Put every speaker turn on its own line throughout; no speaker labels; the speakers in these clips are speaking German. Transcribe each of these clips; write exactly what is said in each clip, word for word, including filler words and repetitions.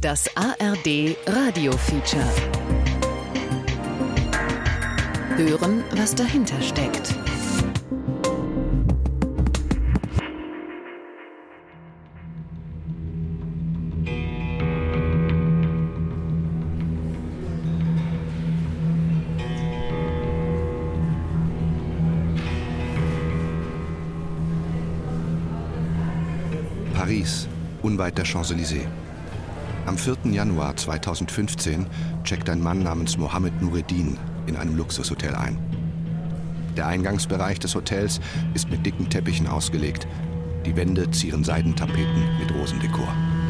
Das A R D Radio-Feature. Hören, was dahinter steckt.
Paris, unweit der Champs-Élysées. Am vierten Januar zweitausendfünfzehn checkt ein Mann namens Mohammed Noureddin in einem Luxushotel ein. Der Eingangsbereich des Hotels ist mit dicken Teppichen ausgelegt. Die Wände zieren Seidentapeten mit Rosendekor.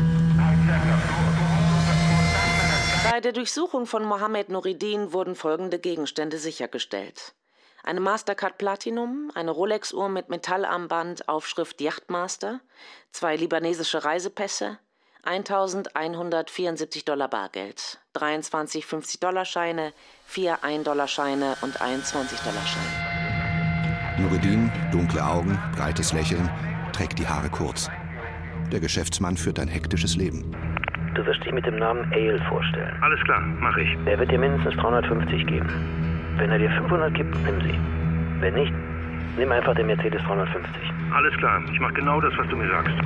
Bei der Durchsuchung von Mohammed Noureddin wurden folgende Gegenstände sichergestellt: eine Mastercard Platinum, eine Rolex-Uhr mit Metallarmband, Aufschrift Yachtmaster, zwei libanesische Reisepässe, eintausendeinhundertvierundsiebzig Dollar Bargeld, dreiundzwanzig fünfzig-Dollar-Scheine, vier ein-Dollar-Scheine und ein zwanzig-Dollar-Schein.
Noureddin, dunkle Augen, breites Lächeln, trägt die Haare kurz. Der Geschäftsmann führt ein hektisches Leben.
Du wirst dich mit dem Namen Ale vorstellen.
Alles klar, mach ich.
Er wird dir mindestens dreihundertfünfzig geben. Wenn er dir fünfhundert gibt, nimm sie. Wenn nicht, nimm einfach den Mercedes dreihundertfünfzig.
Alles klar, ich mach genau das, was du mir sagst.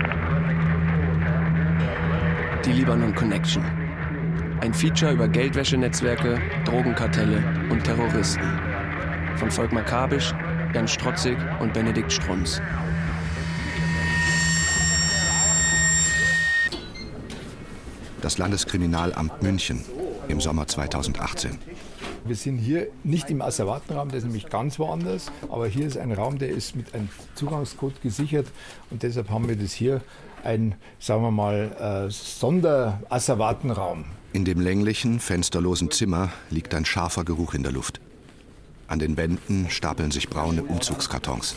Die Libanon Connection. Ein Feature über Geldwäschenetzwerke, Drogenkartelle und Terroristen. Von Volkmar Kabisch, Jan Strotzig und Benedikt Strunz.
Das Landeskriminalamt München im Sommer zweitausendachtzehn.
Wir sind hier nicht im Asservatenraum, der ist nämlich ganz woanders, aber hier ist ein Raum, der ist mit einem Zugangscode gesichert und deshalb haben wir das hier ein, sagen wir mal, äh, Sonderasservatenraum.
In dem länglichen, fensterlosen Zimmer liegt ein scharfer Geruch in der Luft. An den Wänden stapeln sich braune Umzugskartons.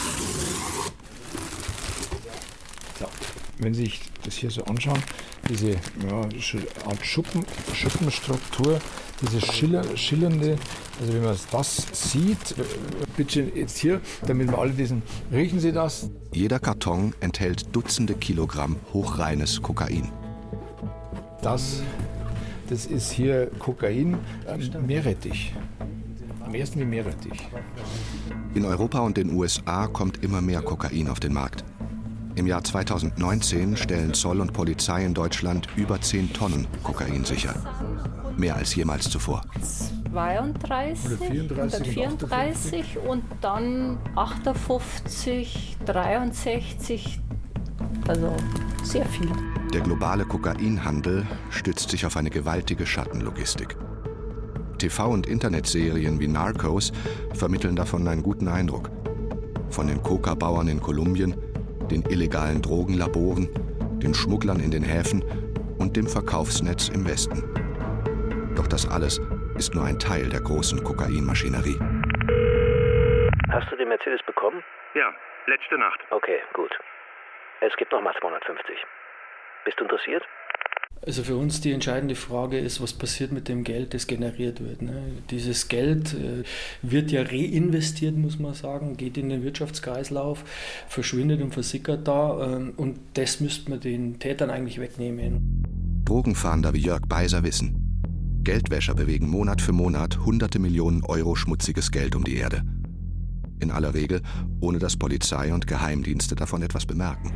So, wenn Sie sich das hier so anschauen, diese ja, Art Schuppen, Schuppenstruktur, diese schiller, schillernde, also wenn man das sieht, bitte jetzt hier, damit wir alle diesen, riechen Sie das?
Jeder Karton enthält Dutzende Kilogramm hochreines Kokain.
Das, das ist hier Kokain, ähm, Meerrettich. Am ersten wie Meerrettich.
In Europa und den U S A kommt immer mehr Kokain auf den Markt. Im Jahr zweitausendneunzehn stellen Zoll und Polizei in Deutschland über zehn Tonnen Kokain sicher. Mehr als jemals zuvor.
zweiunddreißig, hundertvierunddreißig und dann achtundfünfzig, dreiundsechzig, also sehr viel.
Der globale Kokainhandel stützt sich auf eine gewaltige Schattenlogistik. T V- und Internetserien wie Narcos vermitteln davon einen guten Eindruck. Von den Coca-Bauern in Kolumbien, den illegalen Drogenlaboren, den Schmugglern in den Häfen und dem Verkaufsnetz im Westen. Doch das alles ist nur ein Teil der großen Kokainmaschinerie.
Hast du den Mercedes bekommen?
Ja, letzte Nacht.
Okay, gut. Es gibt noch mal zweihundertfünfzig. Bist du interessiert?
Also für uns die entscheidende Frage ist, was passiert mit dem Geld, das generiert wird. Ne? Dieses Geld äh, wird ja reinvestiert, muss man sagen, geht in den Wirtschaftskreislauf, verschwindet und versickert da. Ähm, und das müsste man den Tätern eigentlich wegnehmen.
Drogenfahnder wie Jörg Beiser wissen, Geldwäscher bewegen Monat für Monat hunderte Millionen Euro schmutziges Geld um die Erde. In aller Regel, ohne dass Polizei und Geheimdienste davon etwas bemerken.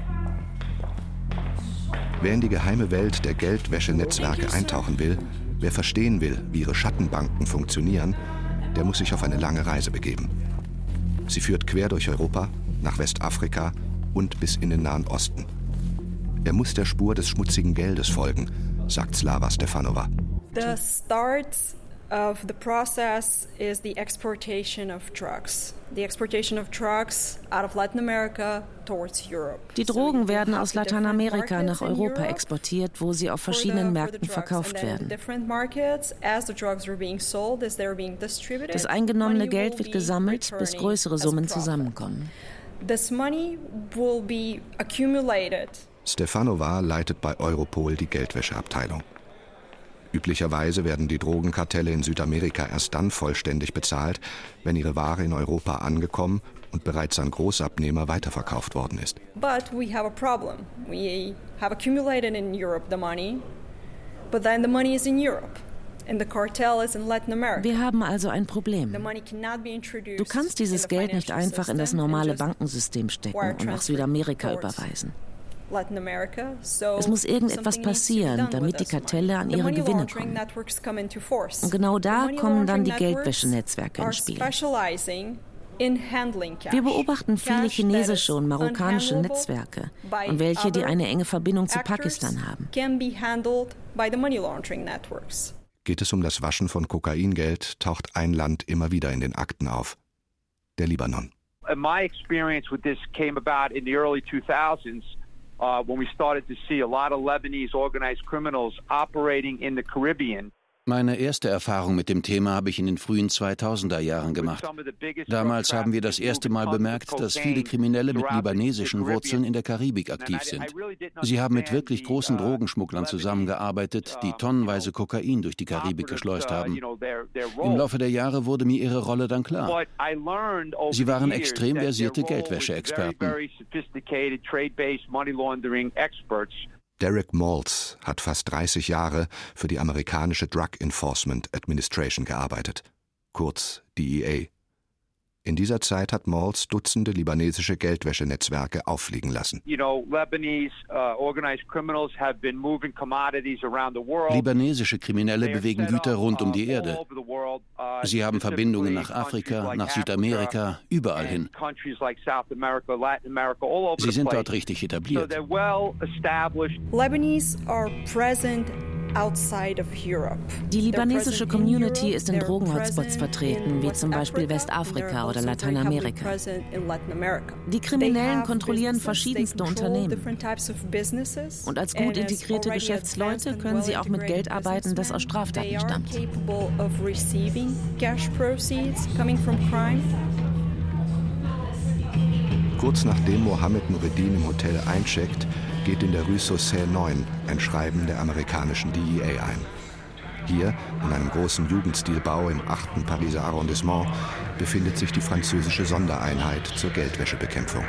Wer in die geheime Welt der Geldwäschenetzwerke eintauchen will, wer verstehen will, wie ihre Schattenbanken funktionieren, der muss sich auf eine lange Reise begeben. Sie führt quer durch Europa, nach Westafrika und bis in den Nahen Osten. Er muss der Spur des schmutzigen Geldes folgen, sagt Slava Stefanova.
The start of the process is the exportation of drugs. The exportation of drugs out of Latin America towards Europe.
Die Drogen werden aus Lateinamerika nach Europa exportiert, wo sie auf verschiedenen Märkten verkauft werden. Das eingenommene Geld wird gesammelt, bis größere Summen zusammenkommen.
This money will be accumulated.
Stefanova leitet bei Europol die Geldwäscheabteilung. Üblicherweise werden die Drogenkartelle in Südamerika erst dann vollständig bezahlt, wenn ihre Ware in Europa angekommen und bereits an Großabnehmer weiterverkauft worden ist.
But we have a problem. We have accumulated in Europe the money, But then the money is in Europe.
Wir haben also ein Problem. Du kannst dieses Geld nicht einfach in das normale Bankensystem stecken und nach Südamerika überweisen. Es muss irgendetwas passieren, damit die Kartelle an ihre Gewinne kommen. Und genau da kommen dann die Geldwäschenetzwerke ins Spiel. Wir beobachten viele chinesische und marokkanische Netzwerke und welche, die eine enge Verbindung zu Pakistan haben.
Geht es um das Waschen von Kokaingeld, taucht ein Land immer wieder in den Akten auf: der Libanon.
My experience with this came about in the early two thousands, uh, when we started to see a lot of Lebanese organized criminals operating in the Caribbean.
Meine erste Erfahrung mit dem Thema habe ich in den frühen zweitausender Jahren gemacht. Damals haben wir das erste Mal bemerkt, dass viele Kriminelle mit libanesischen Wurzeln in der Karibik aktiv sind. Sie haben mit wirklich großen Drogenschmugglern zusammengearbeitet, die tonnenweise Kokain durch die Karibik geschleust haben. Im Laufe der Jahre wurde mir ihre Rolle dann klar. Sie waren extrem versierte Geldwäsche-Experten.
Derek Maltz hat fast dreißig Jahre für die amerikanische Drug Enforcement Administration gearbeitet, kurz D E A. In dieser Zeit hat Maltz Dutzende libanesische Geldwäschenetzwerke auffliegen lassen.
Libanesische Kriminelle bewegen Güter rund um die Erde. Sie haben Verbindungen nach Afrika, nach Südamerika, überall hin. Sie sind dort richtig etabliert.
Lebanese are present outside of Europe.
Die libanesische Community ist in Drogenhotspots vertreten, wie zum Beispiel Westafrika oder Lateinamerika. Die Kriminellen kontrollieren verschiedenste Unternehmen. Und als gut integrierte Geschäftsleute können sie auch mit Geld arbeiten, das aus Straftaten stammt.
Kurz nachdem Mohammed Noureddin im Hotel eincheckt, geht in der Rue Saussay neun ein Schreiben der amerikanischen D E A ein. Hier, in einem großen Jugendstilbau im achten Pariser Arrondissement, befindet sich die französische Sondereinheit zur Geldwäschebekämpfung.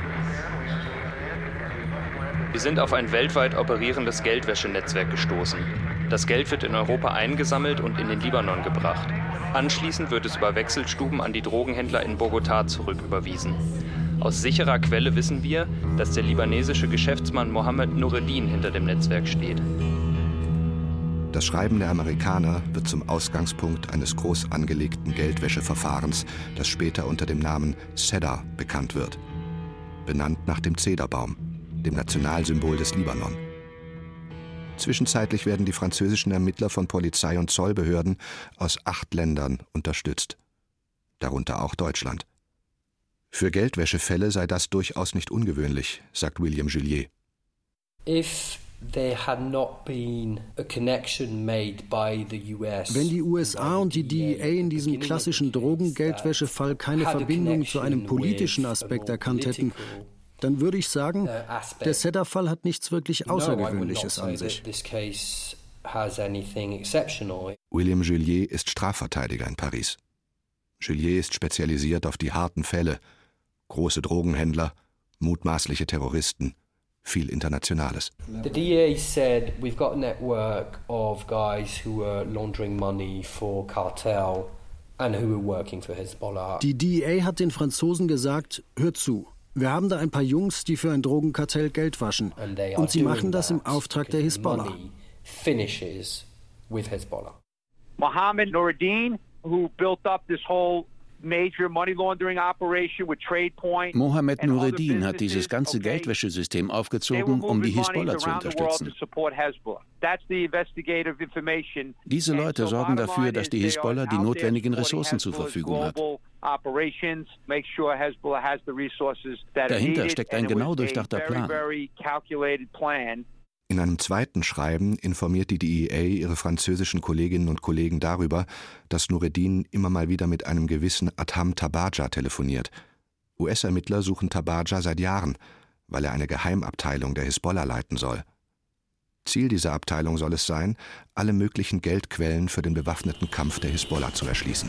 Wir sind auf ein weltweit operierendes Geldwäschenetzwerk gestoßen. Das Geld wird in Europa eingesammelt und in den Libanon gebracht. Anschließend wird es über Wechselstuben an die Drogenhändler in Bogotá zurücküberwiesen. Aus sicherer Quelle wissen wir, dass der libanesische Geschäftsmann Mohammed Noureddin hinter dem Netzwerk steht.
Das Schreiben der Amerikaner wird zum Ausgangspunkt eines groß angelegten Geldwäscheverfahrens, das später unter dem Namen Cedar bekannt wird. Benannt nach dem Zederbaum, dem Nationalsymbol des Libanon. Zwischenzeitlich werden die französischen Ermittler von Polizei und Zollbehörden aus acht Ländern unterstützt. Darunter auch Deutschland. Für Geldwäschefälle sei das durchaus nicht ungewöhnlich, sagt William Julier.
If there had not been a connection made by the U S.
Wenn die U S A und die D E A in diesem klassischen Drogengeldwäschefall keine Verbindung zu einem politischen Aspekt erkannt hätten, dann würde ich sagen, der Cedar-Fall hat nichts wirklich Außergewöhnliches an sich.
William Julier ist Strafverteidiger in Paris. Julier ist spezialisiert auf die harten Fälle. Große Drogenhändler, mutmaßliche Terroristen, viel Internationales.
The D E A said we've got a network of guys who are laundering money for cartel and who are working for Hezbollah.
Die D E A hat den Franzosen gesagt, hört zu, wir haben da ein paar Jungs, die für ein Drogenkartell Geld waschen. Und sie machen das im Auftrag der Hisbollah.
Finishes with Hezbollah.
Mohammed Noureddin, who built up this whole major money laundering operation with TradePoint.
Mohammed Noureddin hat dieses ganze Geldwäschesystem aufgezogen, um die Hisbollah zu unterstützen. Diese Leute sorgen dafür, dass die Hisbollah die notwendigen Ressourcen zur Verfügung hat. Dahinter steckt ein genau durchdachter Plan.
In einem zweiten Schreiben informiert die D E A ihre französischen Kolleginnen und Kollegen darüber, dass Noureddin immer mal wieder mit einem gewissen Adham Tabaja telefoniert. U S-Ermittler suchen Tabaja seit Jahren, weil er eine Geheimabteilung der Hisbollah leiten soll. Ziel dieser Abteilung soll es sein, alle möglichen Geldquellen für den bewaffneten Kampf der Hisbollah zu erschließen.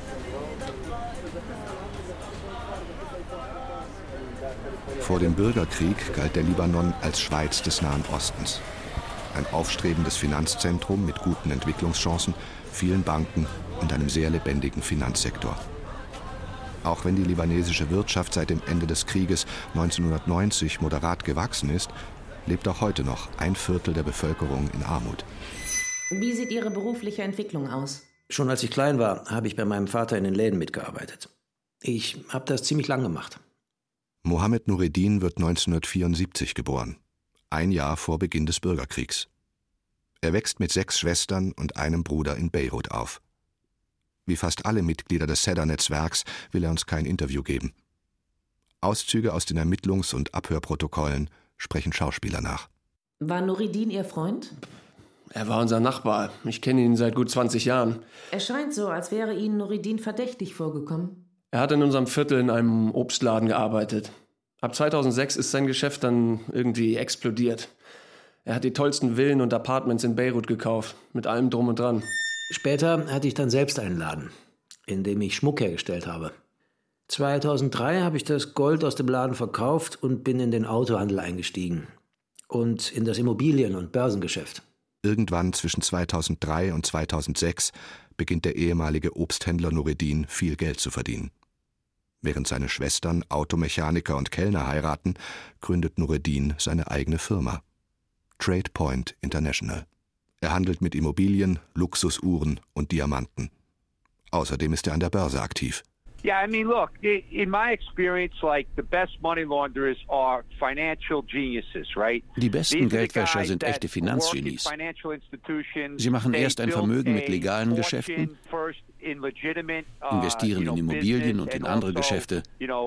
Vor dem Bürgerkrieg galt der Libanon als Schweiz des Nahen Ostens. ein aufstrebendes Finanzzentrum mit guten Entwicklungschancen, vielen Banken und einem sehr lebendigen Finanzsektor. Auch wenn die libanesische Wirtschaft seit dem Ende des Krieges neunzehnhundertneunzig moderat gewachsen ist, lebt auch heute noch ein Viertel der Bevölkerung in Armut.
Wie sieht Ihre berufliche Entwicklung aus?
Schon als ich klein war, habe ich bei meinem Vater in den Läden mitgearbeitet. Ich habe das ziemlich lang gemacht.
Mohammed Nureddin wird neunzehnhundertvierundsiebzig geboren, ein Jahr vor Beginn des Bürgerkriegs. Er wächst mit sechs Schwestern und einem Bruder in Beirut auf. Wie fast alle Mitglieder des Sedda-Netzwerks will er uns kein Interview geben. Auszüge aus den Ermittlungs- und Abhörprotokollen sprechen Schauspieler nach.
War Nureddin Ihr Freund?
Er war unser Nachbar. Ich kenne ihn seit gut zwanzig Jahren.
Es scheint so, als wäre Ihnen Nureddin verdächtig vorgekommen.
Er hat in unserem Viertel in einem Obstladen gearbeitet. Ab zweitausendsechs ist sein Geschäft dann irgendwie explodiert. Er hat die tollsten Villen und Apartments in Beirut gekauft, mit allem drum und dran.
Später hatte ich dann selbst einen Laden, in dem ich Schmuck hergestellt habe. zweitausenddrei habe ich das Gold aus dem Laden verkauft und bin in den Autohandel eingestiegen. Und in das Immobilien- und Börsengeschäft.
Irgendwann zwischen zweitausenddrei und zweitausendsechs beginnt der ehemalige Obsthändler Nureddin viel Geld zu verdienen. Während seine Schwestern Automechaniker und Kellner heiraten, gründet Nureddin seine eigene Firma. Trade Point International. Er handelt mit Immobilien, Luxusuhren und Diamanten. Außerdem ist er an der Börse aktiv.
Yeah, I mean, look, in my experience, like the best money launderers are financial geniuses, right?
Die besten Geldwäscher sind echte Finanzgenies. Sie machen erst ein Vermögen mit legalen Geschäften, investieren in Immobilien und in andere Geschäfte.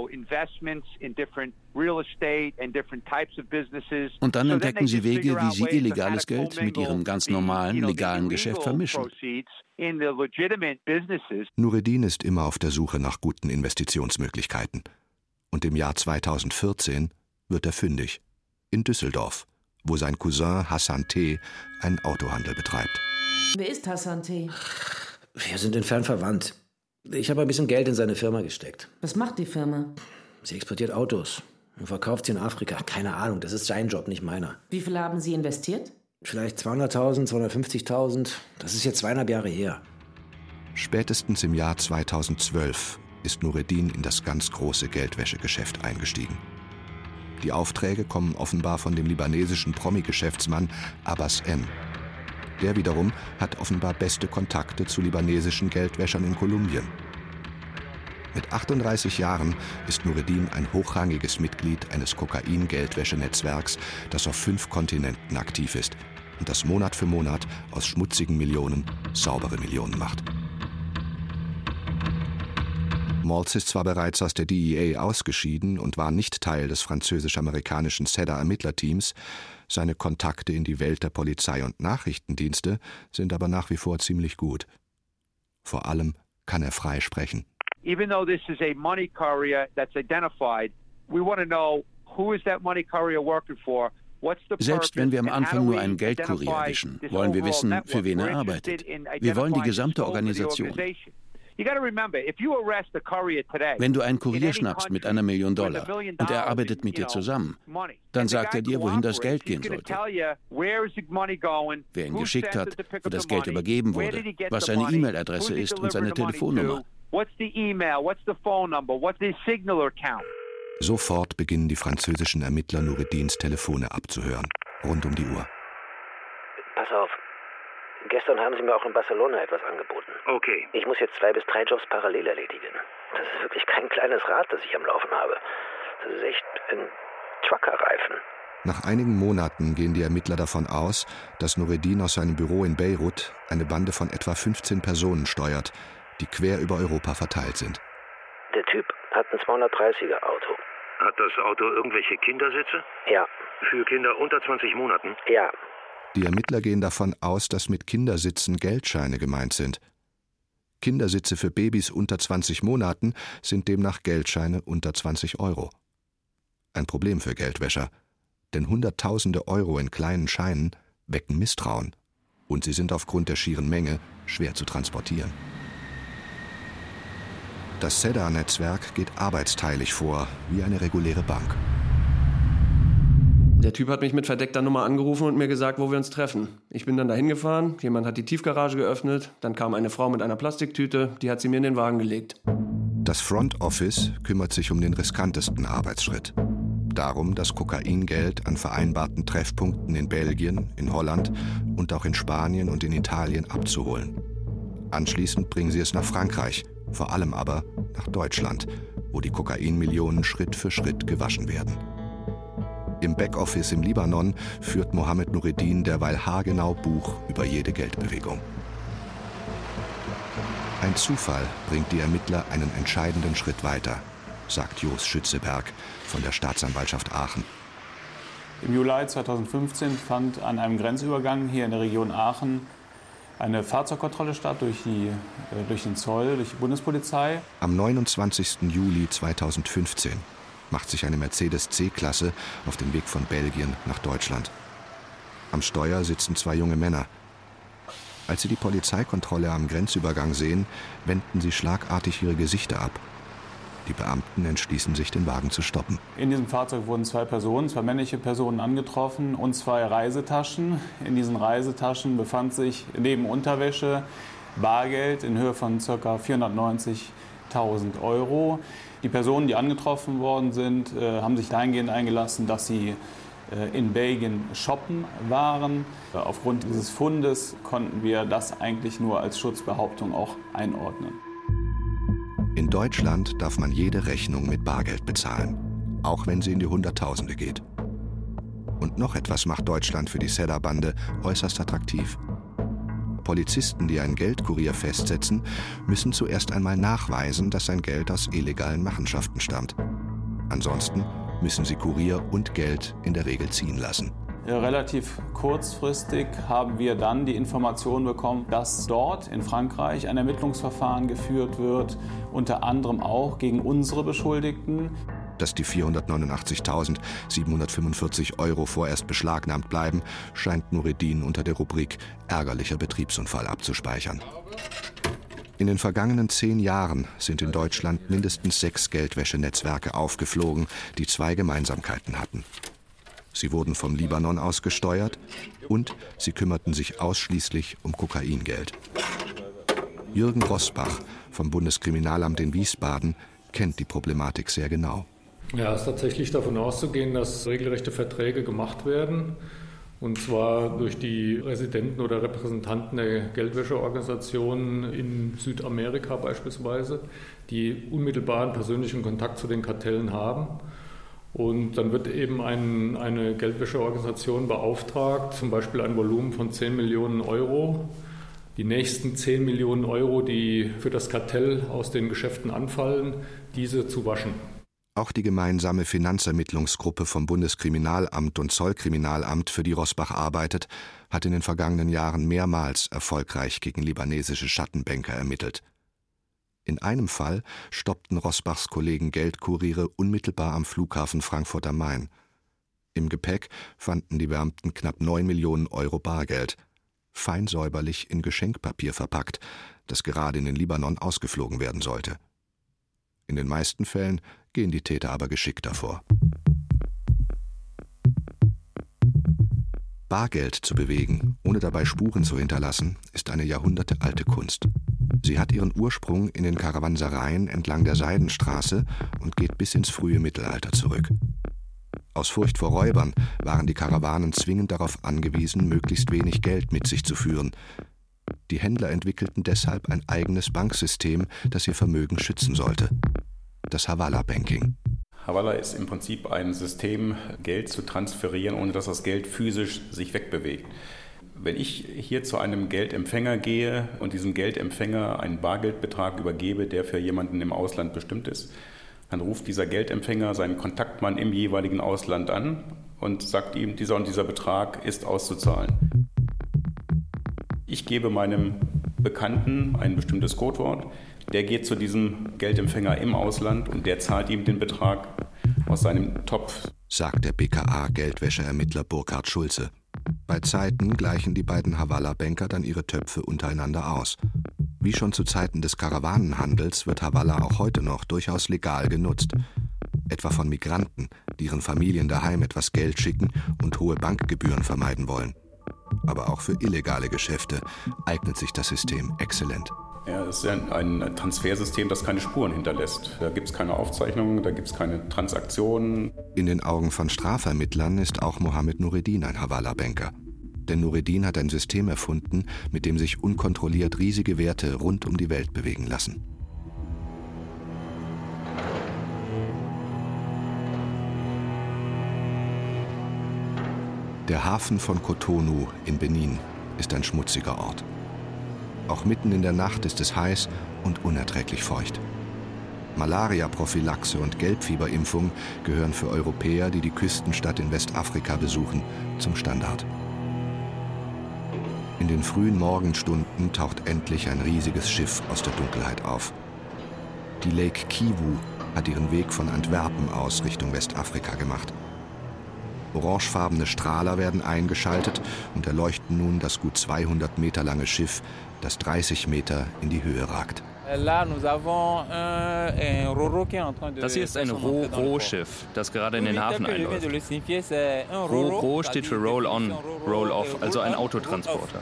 Und dann entdecken sie Wege, wie sie illegales Geld mit ihrem ganz normalen, legalen Geschäft vermischen.
Nureddin ist immer auf der Suche nach guten Investitionsmöglichkeiten. Und im Jahr zweitausendvierzehn wird er fündig. In Düsseldorf, wo sein Cousin Hassan T. einen Autohandel betreibt.
Wer ist Hassan T.?
Wir sind entfernt verwandt. Ich habe ein bisschen Geld in seine Firma gesteckt.
Was macht die Firma?
Sie exportiert Autos und verkauft sie in Afrika. Keine Ahnung, das ist sein Job, nicht meiner.
Wie viel haben Sie investiert?
Vielleicht zweihunderttausend, zweihundertfünfzigtausend. Das ist jetzt zweieinhalb Jahre her.
Spätestens im Jahr zweitausendzwölf ist Nureddin in das ganz große Geldwäschegeschäft eingestiegen. Die Aufträge kommen offenbar von dem libanesischen Promi-Geschäftsmann Abbas M. Der wiederum hat offenbar beste Kontakte zu libanesischen Geldwäschern in Kolumbien. Mit achtunddreißig Jahren ist Nureddin ein hochrangiges Mitglied eines Kokain-Geldwäschenetzwerks, das auf fünf Kontinenten aktiv ist und das Monat für Monat aus schmutzigen Millionen saubere Millionen macht. Maltz ist zwar bereits aus der D E A ausgeschieden und war nicht Teil des französisch-amerikanischen Sedda-Ermittlerteams, seine Kontakte in die Welt der Polizei und Nachrichtendienste sind aber nach wie vor ziemlich gut. Vor allem kann er frei sprechen.
Even though this is a money courier that's identified, we want to know who is that money courier working for.
Selbst wenn wir am Anfang nur einen Geldkurier erwischen, wollen wir wissen, für wen er arbeitet. Wir wollen die gesamte Organisation. Wenn du einen Kurier schnappst mit einer Million Dollar und er arbeitet mit dir zusammen, dann sagt er dir, wohin das Geld gehen sollte, wer ihn geschickt hat, wo das Geld übergeben wurde, was seine E-Mail-Adresse ist und seine Telefonnummer.
Sofort beginnen die französischen Ermittler Nureddins Telefone abzuhören, rund um die Uhr.
Pass auf. Gestern haben Sie mir auch in Barcelona etwas angeboten.
Okay.
Ich muss jetzt zwei bis drei Jobs parallel erledigen. Das ist wirklich kein kleines Rad, das ich am Laufen habe. Das ist echt ein Truckerreifen.
Nach einigen Monaten gehen die Ermittler davon aus, dass Nureddin aus seinem Büro in Beirut eine Bande von etwa fünfzehn Personen steuert, die quer über Europa verteilt sind.
Der Typ hat ein zweihundertdreißiger Auto.
Hat das Auto irgendwelche Kindersitze?
Ja.
Für Kinder unter zwanzig Monaten?
Ja.
Die Ermittler gehen davon aus, dass mit Kindersitzen Geldscheine gemeint sind. Kindersitze für Babys unter zwanzig Monaten sind demnach Geldscheine unter zwanzig Euro. Ein Problem für Geldwäscher, denn Hunderttausende Euro in kleinen Scheinen wecken Misstrauen und sie sind aufgrund der schieren Menge schwer zu transportieren. Das Sedda-Netzwerk geht arbeitsteilig vor, wie eine reguläre Bank.
Der Typ hat mich mit verdeckter Nummer angerufen und mir gesagt, wo wir uns treffen. Ich bin dann dahin gefahren, jemand hat die Tiefgarage geöffnet, dann kam eine Frau mit einer Plastiktüte, die hat sie mir in den Wagen gelegt.
Das Front Office kümmert sich um den riskantesten Arbeitsschritt. Darum, das Kokaingeld an vereinbarten Treffpunkten in Belgien, in Holland und auch in Spanien und in Italien abzuholen. Anschließend bringen sie es nach Frankreich, vor allem aber nach Deutschland, wo die Kokainmillionen Schritt für Schritt gewaschen werden. Im Backoffice im Libanon führt Mohammed Noureddin derweil haargenau Buch über jede Geldbewegung. Ein Zufall bringt die Ermittler einen entscheidenden Schritt weiter, sagt Jos Schützeberg von der Staatsanwaltschaft Aachen.
Im Juli zweitausendfünfzehn fand an einem Grenzübergang hier in der Region Aachen eine Fahrzeugkontrolle statt durch, die, durch den Zoll, durch die Bundespolizei.
Am neunundzwanzigsten Juli zweitausendfünfzehn macht sich eine Mercedes C-Klasse auf den Weg von Belgien nach Deutschland. Am Steuer sitzen zwei junge Männer. Als sie die Polizeikontrolle am Grenzübergang sehen, wenden sie schlagartig ihre Gesichter ab. Die Beamten entschließen sich, den Wagen zu stoppen.
In diesem Fahrzeug wurden zwei Personen, zwei männliche Personen angetroffen und zwei Reisetaschen. In diesen Reisetaschen befand sich neben Unterwäsche Bargeld in Höhe von ca. vierhundertneunzigtausend Euro. Die Personen, die angetroffen worden sind, äh, haben sich dahingehend eingelassen, dass sie äh, in Belgien shoppen waren. Äh, aufgrund dieses Fundes konnten wir das eigentlich nur als Schutzbehauptung auch einordnen.
In Deutschland darf man jede Rechnung mit Bargeld bezahlen, auch wenn sie in die Hunderttausende geht. Und noch etwas macht Deutschland für die Sedda-Bande äußerst attraktiv. Polizisten, die einen Geldkurier festsetzen, müssen zuerst einmal nachweisen, dass sein Geld aus illegalen Machenschaften stammt. Ansonsten müssen sie Kurier und Geld in der Regel ziehen lassen.
Relativ kurzfristig haben wir dann die Information bekommen, dass dort in Frankreich ein Ermittlungsverfahren geführt wird, unter anderem auch gegen unsere Beschuldigten.
Dass die vierhundertneunundachtzigtausendsiebenhundertfünfundvierzig Euro vorerst beschlagnahmt bleiben, scheint Noureddin unter der Rubrik ärgerlicher Betriebsunfall abzuspeichern. In den vergangenen zehn Jahren sind in Deutschland mindestens sechs Geldwäschenetzwerke aufgeflogen, die zwei Gemeinsamkeiten hatten. Sie wurden vom Libanon aus gesteuert und sie kümmerten sich ausschließlich um Kokaingeld. Jürgen Rosbach vom Bundeskriminalamt in Wiesbaden kennt die Problematik sehr genau.
Ja, es ist tatsächlich davon auszugehen, dass regelrechte Verträge gemacht werden. Und zwar durch die Residenten oder Repräsentanten der Geldwäscheorganisationen in Südamerika beispielsweise, die unmittelbaren persönlichen Kontakt zu den Kartellen haben. Und dann wird eben ein, eine Geldwäscheorganisation beauftragt, zum Beispiel ein Volumen von zehn Millionen Euro. Die nächsten zehn Millionen Euro, die für das Kartell aus den Geschäften anfallen, diese zu waschen.
Auch die gemeinsame Finanzermittlungsgruppe vom Bundeskriminalamt und Zollkriminalamt, für die Rosbach arbeitet, hat in den vergangenen Jahren mehrmals erfolgreich gegen libanesische Schattenbanker ermittelt. In einem Fall stoppten Rosbachs Kollegen Geldkuriere unmittelbar am Flughafen Frankfurt am Main. Im Gepäck fanden die Beamten knapp neun Millionen Euro Bargeld, fein säuberlich in Geschenkpapier verpackt, das gerade in den Libanon ausgeflogen werden sollte. In den meisten Fällen gehen die Täter aber geschickt davor. Bargeld zu bewegen, ohne dabei Spuren zu hinterlassen, ist eine jahrhundertealte Kunst. Sie hat ihren Ursprung in den Karawansereien entlang der Seidenstraße und geht bis ins frühe Mittelalter zurück. Aus Furcht vor Räubern waren die Karawanen zwingend darauf angewiesen, möglichst wenig Geld mit sich zu führen. Die Händler entwickelten deshalb ein eigenes Banksystem, das ihr Vermögen schützen sollte: das Hawala-Banking.
Hawala ist im Prinzip ein System, Geld zu transferieren, ohne dass das Geld physisch sich wegbewegt. Wenn ich hier zu einem Geldempfänger gehe und diesem Geldempfänger einen Bargeldbetrag übergebe, der für jemanden im Ausland bestimmt ist, dann ruft dieser Geldempfänger seinen Kontaktmann im jeweiligen Ausland an und sagt ihm, dieser und dieser Betrag ist auszuzahlen. Ich gebe meinem Bekannten ein bestimmtes Codewort, der geht zu diesem Geldempfänger im Ausland und der zahlt ihm den Betrag aus seinem Topf,
sagt der B K A-Geldwäscheermittler Burkhard Schulze. Bei Zeiten gleichen die beiden Hawala-Banker dann ihre Töpfe untereinander aus. Wie schon zu Zeiten des Karawanenhandels wird Hawala auch heute noch durchaus legal genutzt. Etwa von Migranten, die ihren Familien daheim etwas Geld schicken und hohe Bankgebühren vermeiden wollen. Aber auch für illegale Geschäfte eignet sich das System exzellent.
Ja, es ist ein, ein Transfersystem, das keine Spuren hinterlässt. Da gibt es keine Aufzeichnungen, da gibt es keine Transaktionen.
In den Augen von Strafvermittlern ist auch Mohammed Noureddin ein Hawala-Banker. Denn Noureddin hat ein System erfunden, mit dem sich unkontrolliert riesige Werte rund um die Welt bewegen lassen. Der Hafen von Cotonou in Benin ist ein schmutziger Ort. Auch mitten in der Nacht ist es heiß und unerträglich feucht. Malaria-Prophylaxe und Gelbfieberimpfung gehören für Europäer, die die Küstenstadt in Westafrika besuchen, zum Standard. In den frühen Morgenstunden taucht endlich ein riesiges Schiff aus der Dunkelheit auf. Die Lake Kivu hat ihren Weg von Antwerpen aus Richtung Westafrika gemacht. Orangefarbene Strahler werden eingeschaltet und erleuchten nun das gut zweihundert Meter lange Schiff, das dreißig Meter in die Höhe ragt.
Das hier ist ein Ro-Ro-Schiff, das gerade in den Hafen einläuft. Ro-Ro steht für Roll-on, Roll-off, also ein Autotransporter.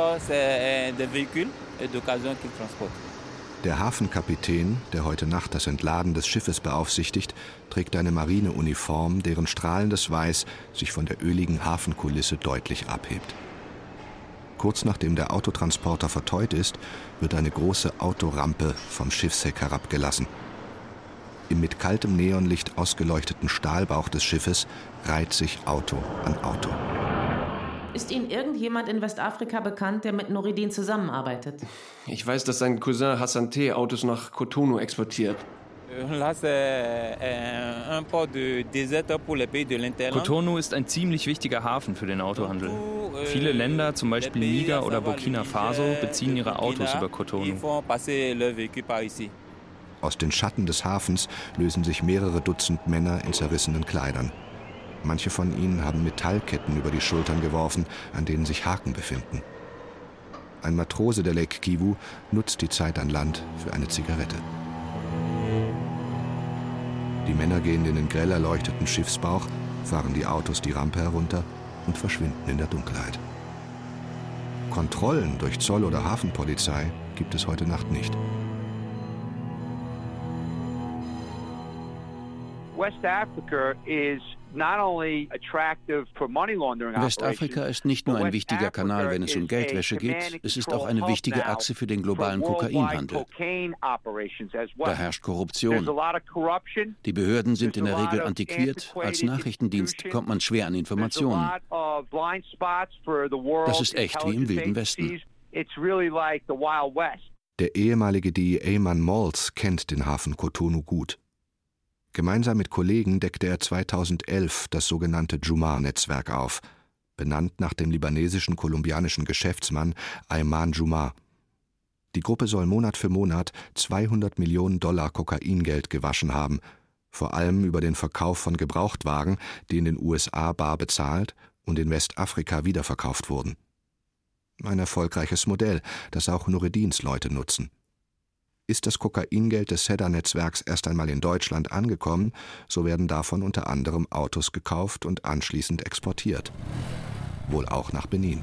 Der Hafenkapitän, der heute Nacht das Entladen des Schiffes beaufsichtigt, trägt eine Marineuniform, deren strahlendes Weiß sich von der öligen Hafenkulisse deutlich abhebt. Kurz nachdem der Autotransporter verteut ist, wird eine große Autorampe vom Schiffsheck herabgelassen. Im mit kaltem Neonlicht ausgeleuchteten Stahlbauch des Schiffes reiht sich Auto an Auto.
Ist Ihnen irgendjemand in Westafrika bekannt, der mit Noureddin zusammenarbeitet?
Ich weiß, dass sein Cousin Hassan T. Autos nach Cotonou exportiert.
Cotonou ist ein ziemlich wichtiger Hafen für den Autohandel. Viele Länder, zum Beispiel Niger oder Burkina Faso, beziehen ihre Autos über Cotonou.
Aus den Schatten des Hafens lösen sich mehrere Dutzend Männer in zerrissenen Kleidern. Manche von ihnen haben Metallketten über die Schultern geworfen, an denen sich Haken befinden. Ein Matrose der Lake Kivu nutzt die Zeit an Land für eine Zigarette. Die Männer gehen in den grell erleuchteten Schiffsbauch, fahren die Autos die Rampe herunter und verschwinden in der Dunkelheit. Kontrollen durch Zoll oder Hafenpolizei gibt es heute Nacht nicht.
Westafrika ist nicht nur ein wichtiger Kanal, wenn es um Geldwäsche geht, es ist auch eine wichtige Achse für den globalen Kokainhandel. Da herrscht Korruption. Die Behörden sind in der Regel antiquiert, als Nachrichtendienst kommt man schwer an Informationen. Das ist echt wie im Wilden Westen.
Der ehemalige D E A-Mann Malls kennt den Hafen Cotonou gut. Gemeinsam mit Kollegen deckte er zweitausendelf das sogenannte Jumar-Netzwerk auf, benannt nach dem libanesischen kolumbianischen Geschäftsmann Ayman Jumar. Die Gruppe soll Monat für Monat zweihundert Millionen Dollar Kokaingeld gewaschen haben, vor allem über den Verkauf von Gebrauchtwagen, die in den U S A bar bezahlt und in Westafrika wiederverkauft wurden. Ein erfolgreiches Modell, das auch Noureddins Leute nutzen. Ist das Kokaingeld des Cedar-Netzwerks erst einmal in Deutschland angekommen, so werden davon unter anderem Autos gekauft und anschließend exportiert. Wohl auch nach Benin.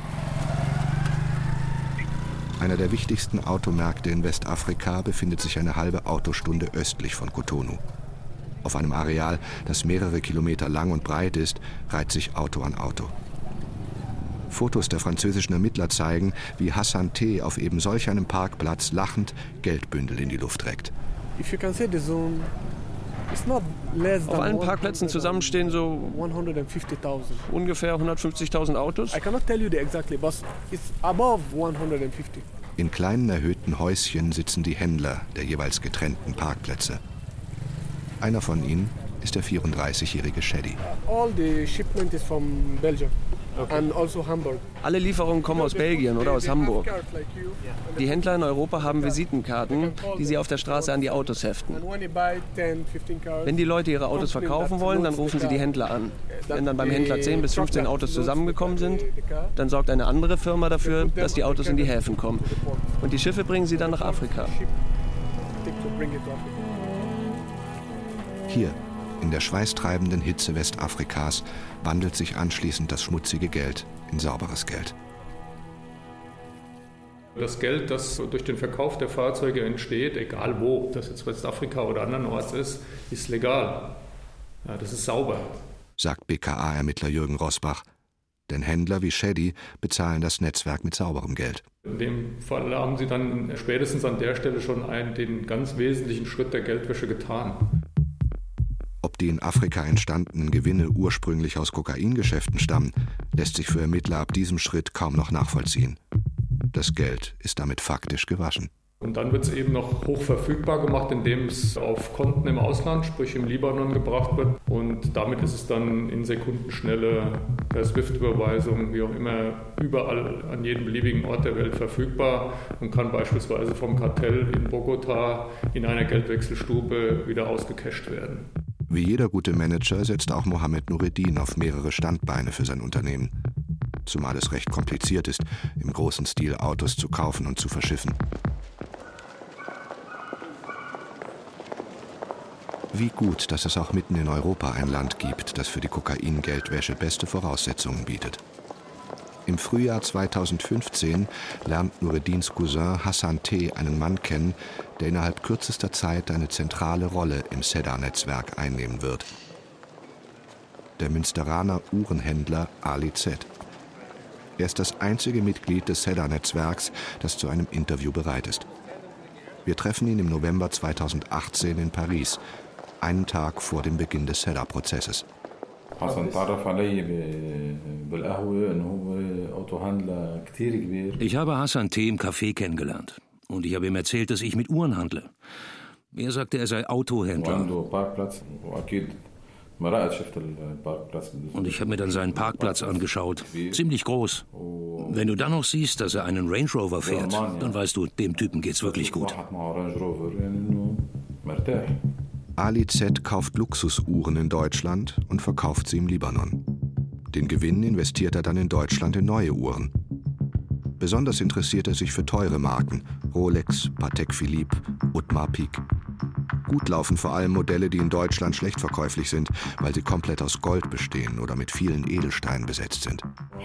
Einer der wichtigsten Automärkte in Westafrika befindet sich eine halbe Autostunde östlich von Cotonou. Auf einem Areal, das mehrere Kilometer lang und breit ist, reiht sich Auto an Auto. Fotos der französischen Ermittler zeigen, wie Hassan T. auf eben solch einem Parkplatz lachend Geldbündel in die Luft reckt.
Auf allen Parkplätzen zusammen stehen so ungefähr hundertfünfzigtausend Autos.
In kleinen erhöhten Häuschen sitzen die Händler der jeweils getrennten Parkplätze. Einer von ihnen ist der vierunddreißigjährige Shady.
All the shipment is from Belgium.
Okay. Also alle Lieferungen kommen aus Belgien oder aus Hamburg. Die Händler in Europa haben Visitenkarten, die sie auf der Straße an die Autos heften. Wenn die Leute ihre Autos verkaufen wollen, dann rufen sie die Händler an. Wenn dann beim Händler zehn bis fünfzehn Autos zusammengekommen sind, dann sorgt eine andere Firma dafür, dass die Autos in die Häfen kommen. Und die Schiffe bringen sie dann nach Afrika.
Hier, In der schweißtreibenden Hitze Westafrikas wandelt sich anschließend das schmutzige Geld in sauberes Geld.
Das Geld, das durch den Verkauf der Fahrzeuge entsteht, egal wo, ob das jetzt Westafrika oder andernorts ist, ist legal. Ja, das ist sauber.
Sagt B K A-Ermittler Jürgen Rosbach. Denn Händler wie Shady bezahlen das Netzwerk mit sauberem Geld.
In dem Fall haben sie dann spätestens an der Stelle schon einen, den ganz wesentlichen Schritt der Geldwäsche getan.
Ob die in Afrika entstandenen Gewinne ursprünglich aus Kokaingeschäften stammen, lässt sich für Ermittler ab diesem Schritt kaum noch nachvollziehen. Das Geld ist damit faktisch gewaschen.
Und dann wird es eben noch hoch verfügbar gemacht, indem es auf Konten im Ausland, sprich im Libanon, gebracht wird. Und damit ist es dann in Sekundenschnelle per Swift-Überweisung, wie auch immer, überall an jedem beliebigen Ort der Welt verfügbar und kann beispielsweise vom Kartell in Bogotá in einer Geldwechselstube wieder ausgecasht werden.
Wie jeder gute Manager setzt auch Mohammed Noureddin auf mehrere Standbeine für sein Unternehmen. Zumal es recht kompliziert ist, im großen Stil Autos zu kaufen und zu verschiffen. Wie gut, dass es auch mitten in Europa ein Land gibt, das für die Kokain-Geldwäsche beste Voraussetzungen bietet. Im Frühjahr zweitausendfünfzehn lernt Noureddins Cousin Hassan T. einen Mann kennen, der innerhalb kürzester Zeit eine zentrale Rolle im Cedar-Netzwerk einnehmen wird. Der Münsteraner Uhrenhändler Ali Z. Er ist das einzige Mitglied des Cedar-Netzwerks, das zu einem Interview bereit ist. Wir treffen ihn im November zweitausendachtzehn in Paris, einen Tag vor dem Beginn des Cedar-Prozesses.
Ich habe Hassan T. im Café kennengelernt und ich habe ihm erzählt, dass ich mit Uhren handle. Er sagte, er sei Autohändler. Und ich habe mir dann seinen Parkplatz angeschaut. Ziemlich groß. Wenn du dann noch siehst, dass er einen Range Rover fährt, dann weißt du, dem Typen geht's wirklich gut.
Ali Z. kauft Luxusuhren in Deutschland und verkauft sie im Libanon. Den Gewinn investiert er dann in Deutschland in neue Uhren. Besonders interessiert er sich für teure Marken, Rolex, Patek Philippe, Audemars Piguet. Gut laufen vor allem Modelle, die in Deutschland schlecht verkäuflich sind, weil sie komplett aus Gold bestehen oder mit vielen Edelsteinen besetzt sind.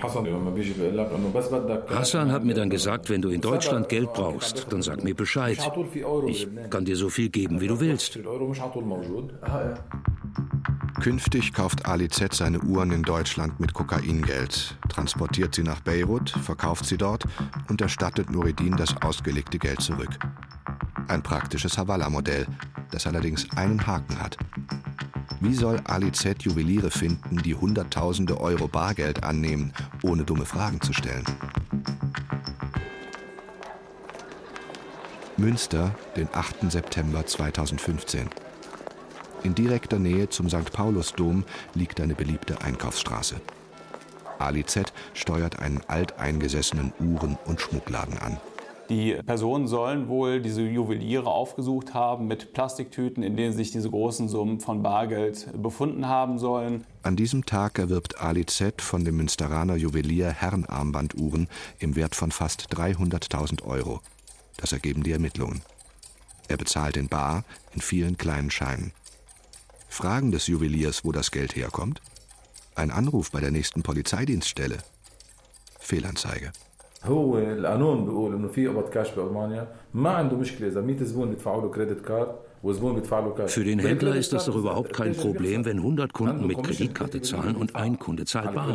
Hassan hat mir dann gesagt, wenn du in Deutschland Geld brauchst, dann sag mir Bescheid. Ich kann dir so viel geben, wie du willst.
Künftig kauft Ali Z. seine Uhren in Deutschland mit Kokaingeld, transportiert sie nach Beirut, verkauft sie dort und erstattet Noureddin das ausgelegte Geld zurück. Ein praktisches Havala-Modell, das allerdings einen Haken hat. Wie soll Ali Z. Juweliere finden, die Hunderttausende Euro Bargeld annehmen, ohne dumme Fragen zu stellen? Münster, den achten September zweitausendfünfzehn. In direkter Nähe zum Sankt Paulusdom liegt eine beliebte Einkaufsstraße. Ali Z. steuert einen alteingesessenen Uhren- und Schmuckladen an.
Die Personen sollen wohl diese Juweliere aufgesucht haben mit Plastiktüten, in denen sich diese großen Summen von Bargeld befunden haben sollen.
An diesem Tag erwirbt Ali Z. von dem Münsteraner Juwelier Herrenarmbanduhren im Wert von fast dreihunderttausend Euro. Das ergeben die Ermittlungen. Er bezahlt in bar, in vielen kleinen Scheinen. Fragen des Juweliers, wo das Geld herkommt? Ein Anruf bei der nächsten Polizeidienststelle. Fehlanzeige.
Für den Händler ist das doch überhaupt kein Problem, wenn hundert Kunden mit Kreditkarte zahlen und ein Kunde zahlt bar.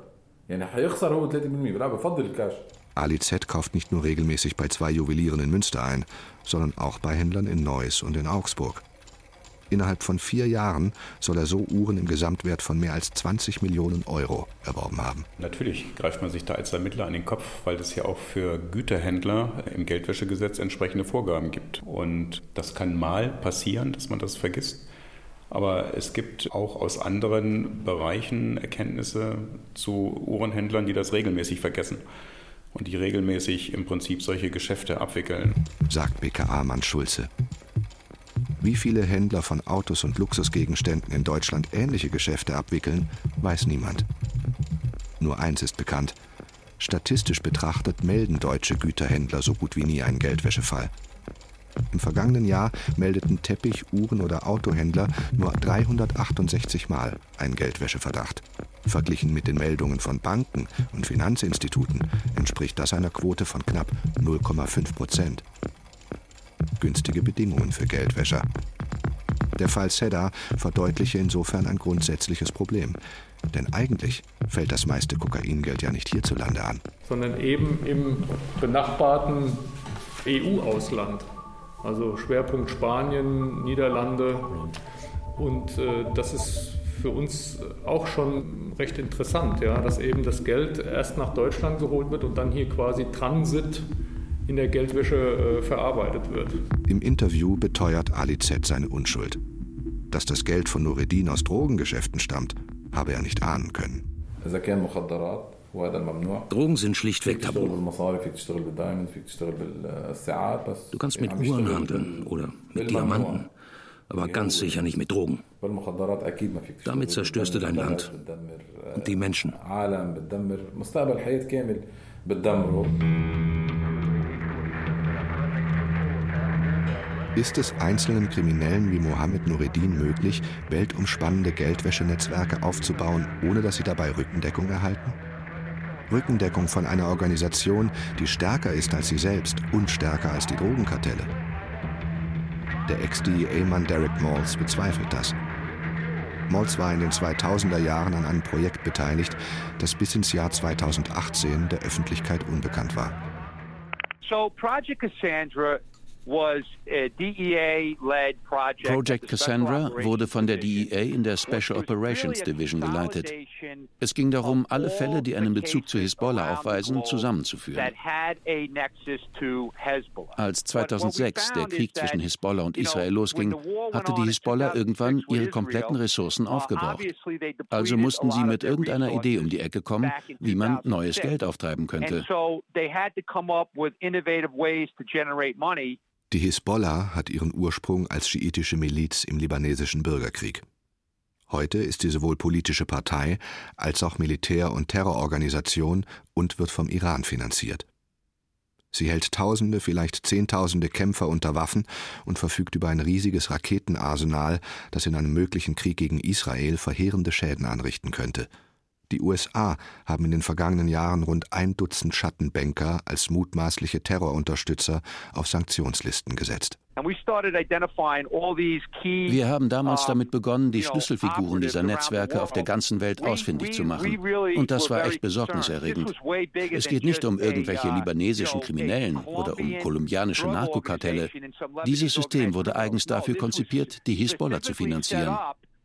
Ali Z. kauft nicht nur regelmäßig bei zwei Juwelieren in Münster ein, sondern auch bei Händlern in Neuss und in Augsburg. Innerhalb von vier Jahren soll er so Uhren im Gesamtwert von mehr als zwanzig Millionen Euro erworben haben.
Natürlich greift man sich da als Ermittler an den Kopf, weil es ja auch für Güterhändler im Geldwäschegesetz entsprechende Vorgaben gibt. Und das kann mal passieren, dass man das vergisst. Aber es gibt auch aus anderen Bereichen Erkenntnisse zu Uhrenhändlern, die das regelmäßig vergessen und die regelmäßig im Prinzip solche Geschäfte abwickeln.
Sagt B K A-Mann Schulze. Wie viele Händler von Autos und Luxusgegenständen in Deutschland ähnliche Geschäfte abwickeln, weiß niemand. Nur eins ist bekannt. Statistisch betrachtet melden deutsche Güterhändler so gut wie nie einen Geldwäschefall. Im vergangenen Jahr meldeten Teppich-, Uhren- oder Autohändler nur dreihundertachtundsechzig Mal einen Geldwäscheverdacht. Verglichen mit den Meldungen von Banken und Finanzinstituten entspricht das einer Quote von knapp null Komma fünf Prozent. Günstige Bedingungen für Geldwäscher. Der Fall Sedda verdeutliche insofern ein grundsätzliches Problem. Denn eigentlich fällt das meiste Kokaingeld ja nicht hierzulande an.
Sondern eben im benachbarten E U-Ausland. Also Schwerpunkt Spanien, Niederlande. Und äh, das ist für uns auch schon recht interessant, ja, dass eben das Geld erst nach Deutschland geholt wird und dann hier quasi Transit in der Geldwäsche äh, verarbeitet wird.
Im Interview beteuert Ali Z. seine Unschuld. Dass das Geld von Nureddin aus Drogengeschäften stammt, habe er nicht ahnen können.
Drogen sind schlichtweg tabu. Du kannst mit Uhren handeln oder mit Diamanten, aber ganz sicher nicht mit Drogen. Damit zerstörst du dein Land und die Menschen.
Ist es einzelnen Kriminellen wie Mohammed Nureddin möglich, weltumspannende Geldwäschenetzwerke aufzubauen, ohne dass sie dabei Rückendeckung erhalten? Rückendeckung von einer Organisation, die stärker ist als sie selbst und stärker als die Drogenkartelle? Der Ex-D E A-Mann Derek Maltz bezweifelt das. Maltz war in den zweitausender Jahren an einem Projekt beteiligt, das bis ins Jahr zweitausendachtzehn der Öffentlichkeit unbekannt war.
So Project Cassandra
Project Cassandra wurde von der D E A in der Special Operations Division geleitet. Es ging darum, alle Fälle, die einen Bezug zu Hisbollah aufweisen, zusammenzuführen. Als zweitausendsechs der Krieg zwischen Hisbollah und Israel losging, hatte die Hisbollah irgendwann ihre kompletten Ressourcen aufgebraucht. Also mussten sie mit irgendeiner Idee um die Ecke kommen, wie man neues Geld auftreiben könnte.
Die Hisbollah hat ihren Ursprung als schiitische Miliz im libanesischen Bürgerkrieg. Heute ist sie sowohl politische Partei als auch Militär- und Terrororganisation und wird vom Iran finanziert. Sie hält Tausende, vielleicht Zehntausende Kämpfer unter Waffen und verfügt über ein riesiges Raketenarsenal, das in einem möglichen Krieg gegen Israel verheerende Schäden anrichten könnte. Die U S A haben in den vergangenen Jahren rund ein Dutzend Schattenbanker als mutmaßliche Terrorunterstützer auf Sanktionslisten gesetzt.
Wir haben damals damit begonnen, die Schlüsselfiguren dieser Netzwerke auf der ganzen Welt ausfindig zu machen. Und das war echt besorgniserregend. Es geht nicht um irgendwelche libanesischen Kriminellen oder um kolumbianische Narkokartelle. Dieses System wurde eigens dafür konzipiert, die Hisbollah zu finanzieren.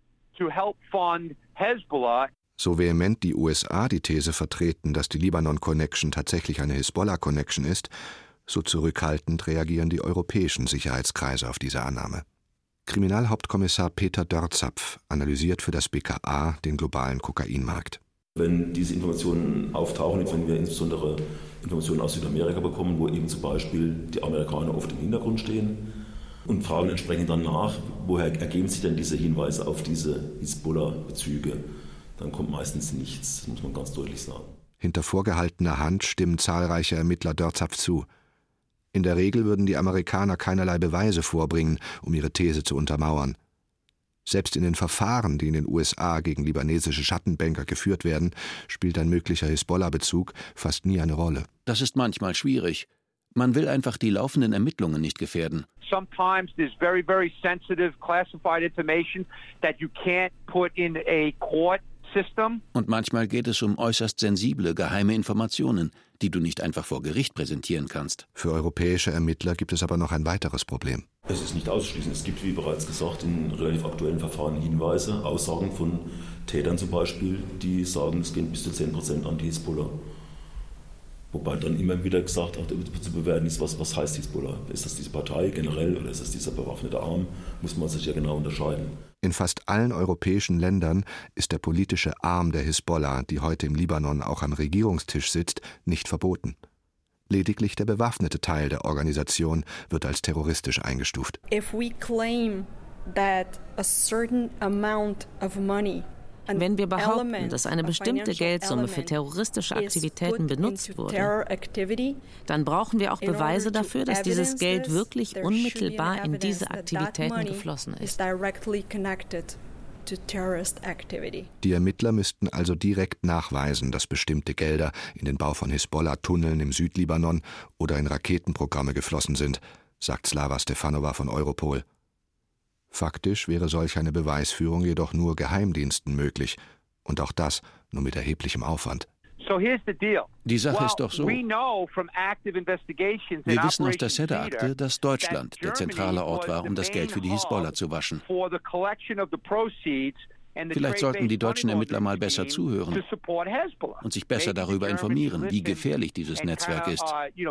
So vehement die U S A die These vertreten, dass die Libanon-Connection tatsächlich eine Hisbollah-Connection ist, so zurückhaltend reagieren die europäischen Sicherheitskreise auf diese Annahme. Kriminalhauptkommissar Peter Dörzapf analysiert für das B K A den globalen Kokainmarkt.
Wenn diese Informationen auftauchen, wenn wir insbesondere Informationen aus Südamerika bekommen, wo eben zum Beispiel die Amerikaner oft im Hintergrund stehen und fragen entsprechend dann nach, woher ergeben sich denn diese Hinweise auf diese Hisbollah-Bezüge, dann kommt meistens nichts, das muss man ganz deutlich sagen.
Hinter vorgehaltener Hand stimmen zahlreiche Ermittler Dörzapf zu. In der Regel würden die Amerikaner keinerlei Beweise vorbringen, um ihre These zu untermauern. Selbst in den Verfahren, die in den U S A gegen libanesische Schattenbanker geführt werden, spielt ein möglicher Hisbollah-Bezug fast nie eine Rolle.
Das ist manchmal schwierig. Man will einfach die laufenden Ermittlungen nicht gefährden.
Sometimes there's very, very sensitive classified information that you can't put in a court system.
Und manchmal geht es um äußerst sensible, geheime Informationen, die du nicht einfach vor Gericht präsentieren kannst.
Für europäische Ermittler gibt es aber noch ein weiteres Problem.
Es ist nicht auszuschließen. Es gibt, wie bereits gesagt, in relativ aktuellen Verfahren Hinweise, Aussagen von Tätern zum Beispiel, die sagen, es gehen bis zu zehn Prozent an die Hisbollah. Wobei dann immer wieder gesagt auch zu bewerten ist, was, was heißt Hisbollah? Ist das diese Partei generell oder ist das dieser bewaffnete Arm? Muss man sich ja genau unterscheiden.
In fast allen europäischen Ländern ist der politische Arm der Hisbollah, die heute im Libanon auch am Regierungstisch sitzt, nicht verboten. Lediglich der bewaffnete Teil der Organisation wird als terroristisch eingestuft.
If we claim that a certain amount of money
Wenn wir behaupten, dass eine bestimmte Geldsumme für terroristische Aktivitäten benutzt wurde, dann brauchen wir auch Beweise dafür, dass dieses Geld wirklich unmittelbar in diese Aktivitäten geflossen ist.
Die Ermittler müssten also direkt nachweisen, dass bestimmte Gelder in den Bau von Hisbollah-Tunneln im Südlibanon oder in Raketenprogramme geflossen sind, sagt Slava Stefanova von Europol. Faktisch wäre solch eine Beweisführung jedoch nur Geheimdiensten möglich, und auch das nur mit erheblichem Aufwand.
Die Sache ist doch so. Wir wissen aus der Sedda-Akte, dass Deutschland der zentrale Ort war, um das Geld für die Hisbollah zu waschen. Vielleicht sollten die deutschen Ermittler mal besser zuhören und sich besser darüber informieren, wie gefährlich dieses Netzwerk ist.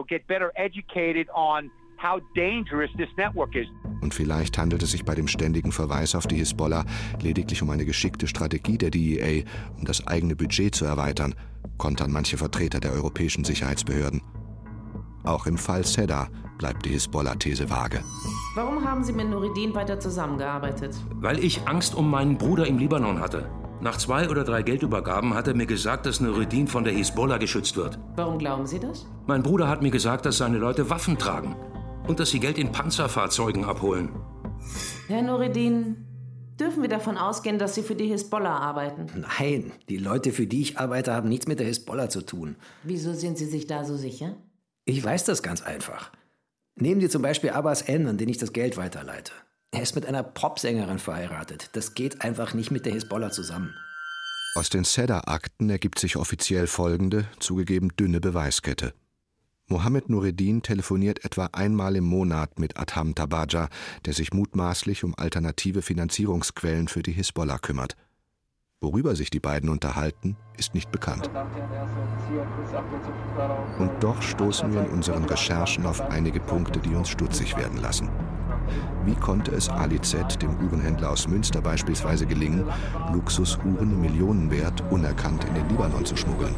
Und vielleicht handelt es sich bei dem ständigen Verweis auf die Hisbollah lediglich um eine geschickte Strategie der D E A, um das eigene Budget zu erweitern, kontern manche Vertreter der europäischen Sicherheitsbehörden. Auch im Fall Sedda bleibt die Hisbollah-These vage.
Warum haben Sie mit Nureddin weiter zusammengearbeitet?
Weil ich Angst um meinen Bruder im Libanon hatte. Nach zwei oder drei Geldübergaben hat er mir gesagt, dass Nureddin von der Hisbollah geschützt wird.
Warum glauben Sie das?
Mein Bruder hat mir gesagt, dass seine Leute Waffen tragen und dass sie Geld in Panzerfahrzeugen abholen.
Herr Nureddin, dürfen wir davon ausgehen, dass Sie für die Hisbollah arbeiten?
Nein, die Leute, für die ich arbeite, haben nichts mit der Hisbollah zu tun.
Wieso sind Sie sich da so sicher?
Ich weiß das ganz einfach. Nehmen Sie zum Beispiel Abbas N., an den ich das Geld weiterleite. Er ist mit einer Popsängerin verheiratet. Das geht einfach nicht mit der Hisbollah zusammen.
Aus den Sedda-Akten ergibt sich offiziell folgende, zugegeben dünne Beweiskette. Mohammed Nureddin telefoniert etwa einmal im Monat mit Adham Tabaja, der sich mutmaßlich um alternative Finanzierungsquellen für die Hisbollah kümmert. Worüber sich die beiden unterhalten, ist nicht bekannt. Und doch stoßen wir in unseren Recherchen auf einige Punkte, die uns stutzig werden lassen. Wie konnte es Ali Z., dem Uhrenhändler aus Münster beispielsweise, gelingen, Luxusuhren im Millionenwert unerkannt in den Libanon zu schmuggeln?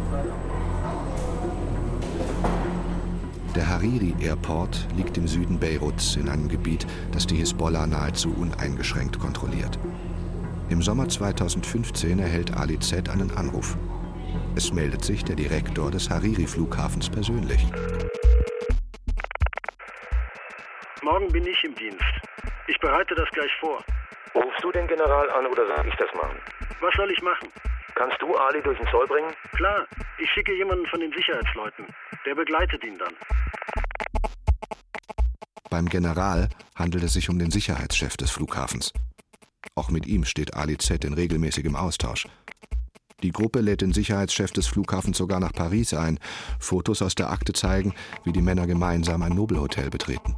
Der Hariri Airport liegt im Süden Beiruts in einem Gebiet, das die Hisbollah nahezu uneingeschränkt kontrolliert. Im Sommer zweitausendfünfzehn erhält Ali Z. einen Anruf. Es meldet sich der Direktor des Hariri-Flughafens persönlich.
Morgen bin ich im Dienst. Ich bereite das gleich vor.
Rufst du den General an oder soll ich das machen?
Was soll ich machen?
Kannst du Ali durch den Zoll bringen?
Klar, ich schicke jemanden von den Sicherheitsleuten. Der begleitet ihn dann.
Beim General handelt es sich um den Sicherheitschef des Flughafens. Auch mit ihm steht Ali Z. in regelmäßigem Austausch. Die Gruppe lädt den Sicherheitschef des Flughafens sogar nach Paris ein. Fotos aus der Akte zeigen, wie die Männer gemeinsam ein Nobelhotel betreten.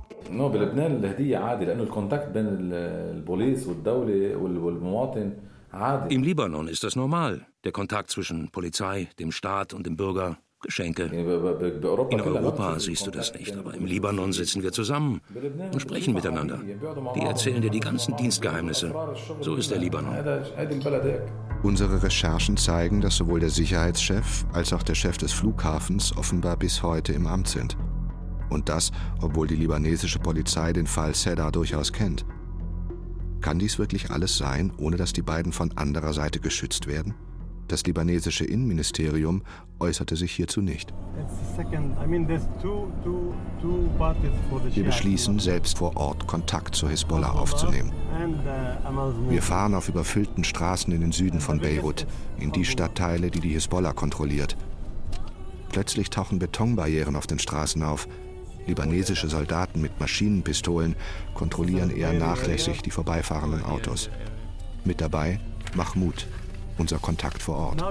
Im Libanon ist das normal. Der Kontakt zwischen Polizei, dem Staat und dem Bürger. Geschenke. In Europa siehst du das nicht, aber im Libanon sitzen wir zusammen und sprechen miteinander. Die erzählen dir die ganzen Dienstgeheimnisse. So ist der Libanon.
Unsere Recherchen zeigen, dass sowohl der Sicherheitschef als auch der Chef des Flughafens offenbar bis heute im Amt sind. Und das, obwohl die libanesische Polizei den Fall Sedda durchaus kennt. Kann dies wirklich alles sein, ohne dass die beiden von anderer Seite geschützt werden? Das libanesische Innenministerium äußerte sich hierzu nicht. Wir beschließen, selbst vor Ort Kontakt zur Hisbollah aufzunehmen. Wir fahren auf überfüllten Straßen in den Süden von Beirut, in die Stadtteile, die die Hisbollah kontrolliert. Plötzlich tauchen Betonbarrieren auf den Straßen auf. Libanesische Soldaten mit Maschinenpistolen kontrollieren eher nachlässig die vorbeifahrenden Autos. Mit dabei Mahmoud, unser Kontakt vor Ort.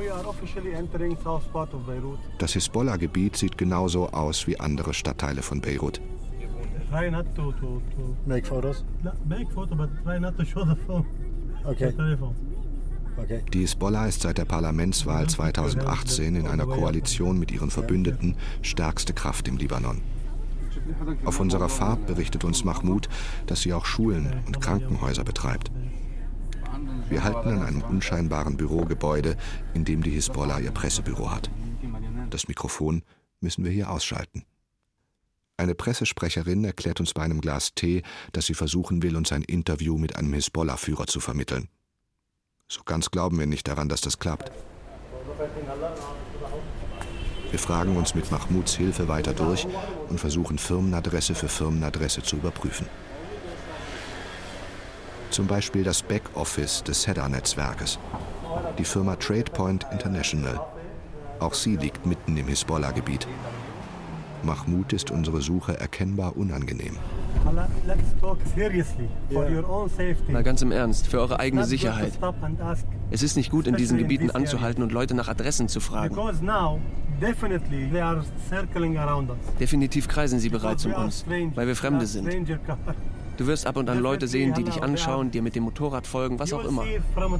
Das Hisbollah-Gebiet sieht genauso aus wie andere Stadtteile von Beirut.
Try not to, to, to make photos. Make photo, but try not to show the phone. Okay. Okay.
Die Hisbollah ist seit der Parlamentswahl zweitausendachtzehn in einer Koalition mit ihren Verbündeten stärkste Kraft im Libanon. Auf unserer Fahrt berichtet uns Mahmoud, dass sie auch Schulen und Krankenhäuser betreibt. Wir halten an einem unscheinbaren Bürogebäude, in dem die Hisbollah ihr Pressebüro hat. Das Mikrofon müssen wir hier ausschalten. Eine Pressesprecherin erklärt uns bei einem Glas Tee, dass sie versuchen will, uns ein Interview mit einem Hisbollah-Führer zu vermitteln. So ganz glauben wir nicht daran, dass das klappt. Wir fragen uns mit Mahmouds Hilfe weiter durch und versuchen Firmenadresse für Firmenadresse zu überprüfen. Zum Beispiel das Backoffice des Sedda-Netzwerkes, die Firma TradePoint International. Auch sie liegt mitten im Hisbollah-Gebiet. Mahmoud ist unsere Suche erkennbar unangenehm.
Mal ganz im Ernst, für eure eigene Sicherheit. Es ist nicht gut, in diesen Gebieten anzuhalten und Leute nach Adressen zu fragen. Definitiv kreisen sie bereits um uns, weil wir Fremde sind. Du wirst ab und an Leute sehen, die dich anschauen, dir mit dem Motorrad folgen, was auch immer.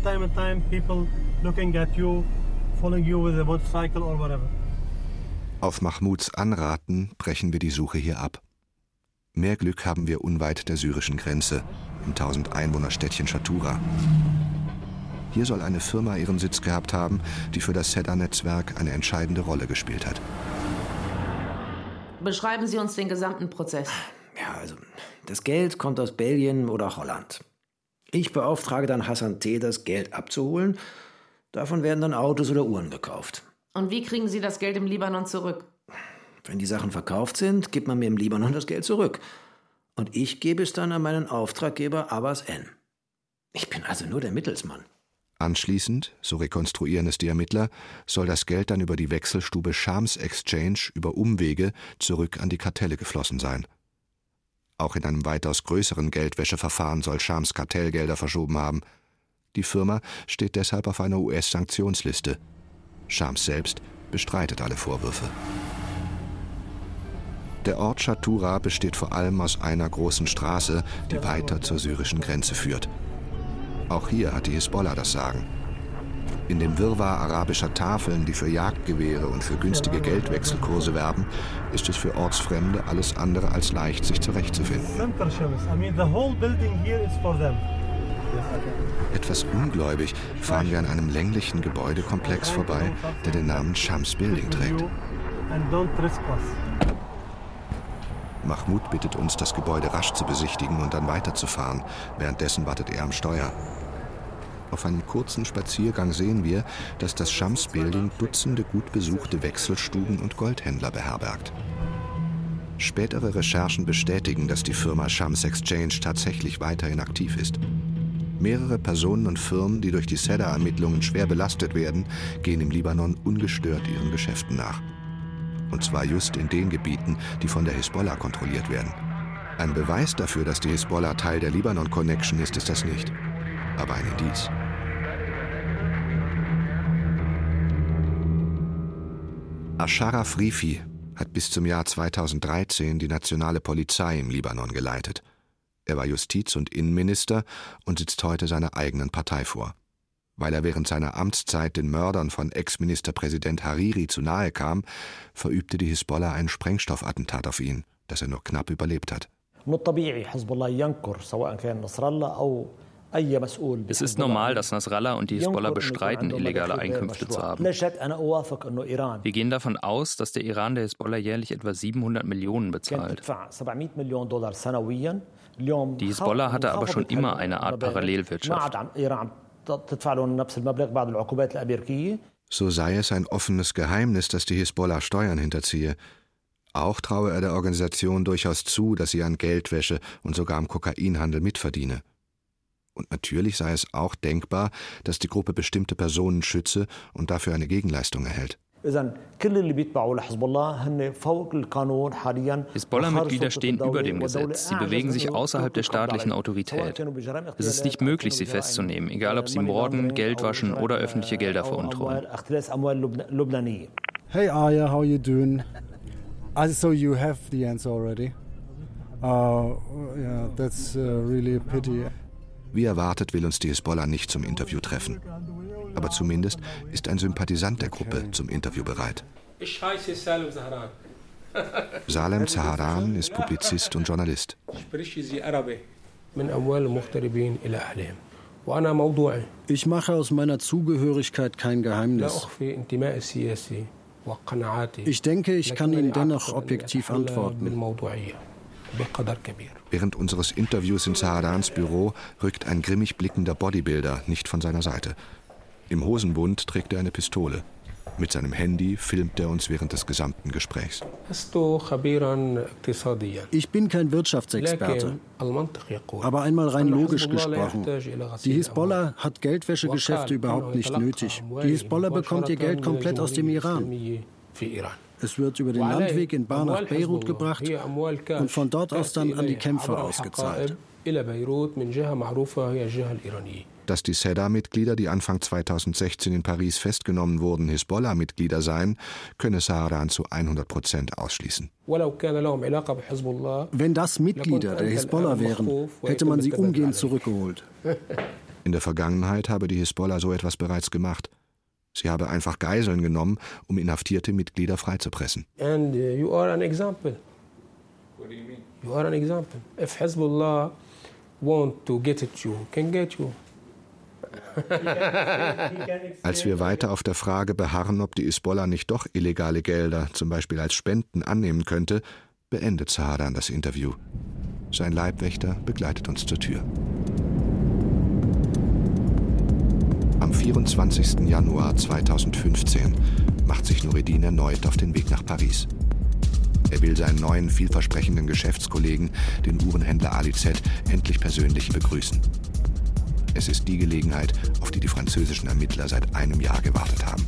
Auf Mahmouds Anraten brechen wir die Suche hier ab. Mehr Glück haben wir unweit der syrischen Grenze, im tausend-Einwohner-Städtchen Chatura. Hier soll eine Firma ihren Sitz gehabt haben, die für das Sedda-Netzwerk eine entscheidende Rolle gespielt hat.
Beschreiben Sie uns den gesamten Prozess.
Ja, also das Geld kommt aus Belgien oder Holland. Ich beauftrage dann Hassan T., das Geld abzuholen. Davon werden dann Autos oder Uhren gekauft.
Und wie kriegen Sie das Geld im Libanon zurück?
Wenn die Sachen verkauft sind, gibt man mir im Libanon das Geld zurück. Und ich gebe es dann an meinen Auftraggeber Abbas N. Ich bin also nur der Mittelsmann.
Anschließend, so rekonstruieren es die Ermittler, soll das Geld dann über die Wechselstube Shams Exchange über Umwege zurück an die Kartelle geflossen sein. Auch in einem weitaus größeren Geldwäscheverfahren soll Shams Kartellgelder verschoben haben. Die Firma steht deshalb auf einer U S-Sanktionsliste. Shams selbst bestreitet alle Vorwürfe. Der Ort Chatura besteht vor allem aus einer großen Straße, die weiter zur syrischen Grenze führt. Auch hier hat die Hisbollah das Sagen. In dem Wirrwarr arabischer Tafeln, die für Jagdgewehre und für günstige Geldwechselkurse werben, ist es für Ortsfremde alles andere als leicht, sich zurechtzufinden. Etwas ungläubig fahren wir an einem länglichen Gebäudekomplex vorbei, der den Namen Shams Building trägt. Mahmoud bittet uns, das Gebäude rasch zu besichtigen und dann weiterzufahren. Währenddessen wartet er am Steuer. Auf einem kurzen Spaziergang sehen wir, dass das Shams Building Dutzende gut besuchte Wechselstuben und Goldhändler beherbergt. Spätere Recherchen bestätigen, dass die Firma Shams Exchange tatsächlich weiterhin aktiv ist. Mehrere Personen und Firmen, die durch die Sedda-Ermittlungen schwer belastet werden, gehen im Libanon ungestört ihren Geschäften nach. Und zwar just in den Gebieten, die von der Hisbollah kontrolliert werden. Ein Beweis dafür, dass die Hisbollah Teil der Libanon-Connection ist, ist das nicht. Aber ein Indiz. Asharaf Rifi hat bis zum Jahr zweitausenddreizehn die nationale Polizei im Libanon geleitet. Er war Justiz- und Innenminister und sitzt heute seiner eigenen Partei vor. Weil er während seiner Amtszeit den Mördern von Ex-Ministerpräsident Hariri zu nahe kam, verübte die Hisbollah ein Sprengstoffattentat auf ihn, das er nur knapp überlebt hat.
Es ist normal, dass Nasrallah und die Hisbollah bestreiten, illegale Einkünfte zu haben. Wir gehen davon aus, dass der Iran der Hisbollah jährlich etwa siebenhundert Millionen bezahlt. Die Hisbollah hatte aber schon immer eine Art Parallelwirtschaft.
So sei es ein offenes Geheimnis, dass die Hisbollah Steuern hinterziehe. Auch traue er der Organisation durchaus zu, dass sie an Geldwäsche und sogar am Kokainhandel mitverdiene. Und natürlich sei es auch denkbar, dass die Gruppe bestimmte Personen schütze und dafür eine Gegenleistung erhält.
Hisbollah-Mitglieder stehen über dem Gesetz. Sie bewegen sich außerhalb der staatlichen Autorität. Es ist nicht möglich, sie festzunehmen, egal ob sie morden, Geld waschen oder öffentliche Gelder veruntreuen.
Hey Aya, how you doing? So you have the answer already. Uh, yeah, that's uh, really a pity.
Wie erwartet will uns die Hisbollah nicht zum Interview treffen. Aber zumindest ist ein Sympathisant der Gruppe zum Interview bereit. Salem Zaharan ist Publizist und Journalist.
Ich mache aus meiner Zugehörigkeit kein Geheimnis. Ich denke, ich kann Ihnen dennoch objektiv antworten.
Während unseres Interviews in Saadans Büro rückt ein grimmig blickender Bodybuilder nicht von seiner Seite. Im Hosenbund trägt er eine Pistole. Mit seinem Handy filmt er uns während des gesamten Gesprächs.
Ich bin kein Wirtschaftsexperte, aber einmal rein logisch gesprochen. Die Hisbollah hat Geldwäschegeschäfte überhaupt nicht nötig. Die Hisbollah bekommt ihr Geld komplett aus dem Iran. Es wird über den Landweg in Bar nach Beirut gebracht und von dort aus dann an die Kämpfer ausgezahlt.
Dass die Sedda-Mitglieder, die Anfang zweitausendsechzehn in Paris festgenommen wurden, Hisbollah-Mitglieder seien, könne Saadan zu hundert Prozent ausschließen.
Wenn das Mitglieder der Hisbollah wären, hätte man sie umgehend zurückgeholt.
In der Vergangenheit habe die Hisbollah so etwas bereits gemacht. Sie habe einfach Geiseln genommen, um inhaftierte Mitglieder freizupressen.
And uh, you are an example.
What do you mean?
You are an example. If Hezbollah want to get at you, can get you.
Als wir weiter auf der Frage beharren, ob die Hisbollah nicht doch illegale Gelder, zum Beispiel als Spenden, annehmen könnte, beendet Saadan das Interview. Sein Leibwächter begleitet uns zur Tür. Am vierundzwanzigsten Januar zweitausendfünfzehn macht sich Nureddin erneut auf den Weg nach Paris. Er will seinen neuen, vielversprechenden Geschäftskollegen, den Uhrenhändler Ali Z, endlich persönlich begrüßen. Es ist die Gelegenheit, auf die die französischen Ermittler seit einem Jahr gewartet haben.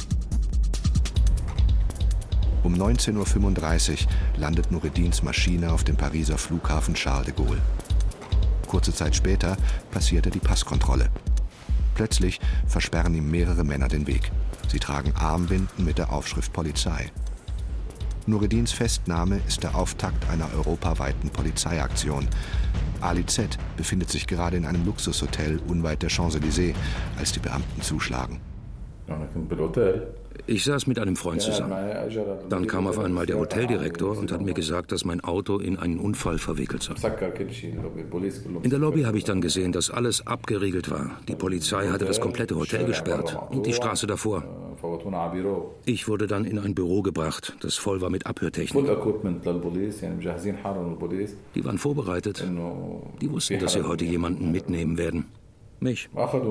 Um neunzehn Uhr fünfunddreißig landet Nureddins Maschine auf dem Pariser Flughafen Charles de Gaulle. Kurze Zeit später passiert er die Passkontrolle. Plötzlich versperren ihm mehrere Männer den Weg. Sie tragen Armbinden mit der Aufschrift Polizei. Nureddins Festnahme ist der Auftakt einer europaweiten Polizeiaktion. Ali Z befindet sich gerade in einem Luxushotel unweit der Champs-Élysées, als die Beamten zuschlagen.
Ich saß mit einem Freund zusammen. Dann kam auf einmal der Hoteldirektor und hat mir gesagt, dass mein Auto in einen Unfall verwickelt sei. In der Lobby habe ich dann gesehen, dass alles abgeriegelt war. Die Polizei hatte das komplette Hotel gesperrt und die Straße davor. Ich wurde dann in ein Büro gebracht, das voll war mit Abhörtechnik. Die waren vorbereitet. Die wussten, dass sie heute jemanden mitnehmen werden. Mich.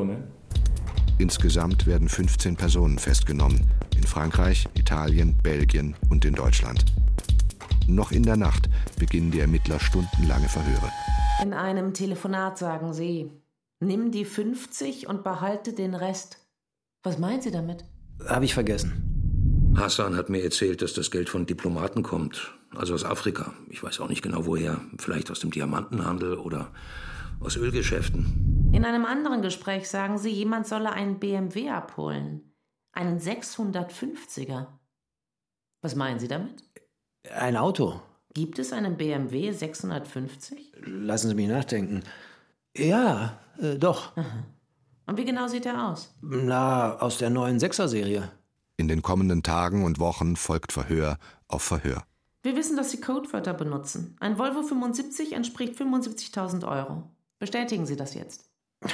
Insgesamt werden fünfzehn Personen festgenommen. In Frankreich, Italien, Belgien und in Deutschland. Noch in der Nacht beginnen die Ermittler stundenlange Verhöre.
In einem Telefonat sagen Sie, nimm die fünfzig und behalte den Rest. Was meinen Sie damit?
Habe ich vergessen.
Hassan hat mir erzählt, dass das Geld von Diplomaten kommt. Also aus Afrika. Ich weiß auch nicht genau woher. Vielleicht aus dem Diamantenhandel oder aus Ölgeschäften.
In einem anderen Gespräch sagen Sie, jemand solle einen B M W abholen. Einen sechshundertfünfziger. Was meinen Sie damit?
Ein Auto.
Gibt es einen B M W sechshundertfünfzig?
Lassen Sie mich nachdenken. Ja, äh, doch.
Aha. Und wie genau sieht er aus?
Na, aus der neuen Sechser-Serie.
In den kommenden Tagen und Wochen folgt Verhör auf Verhör.
Wir wissen, dass Sie Codewörter benutzen. Ein Volvo fünfundsiebzig entspricht fünfundsiebzigtausend Euro. Bestätigen Sie das jetzt?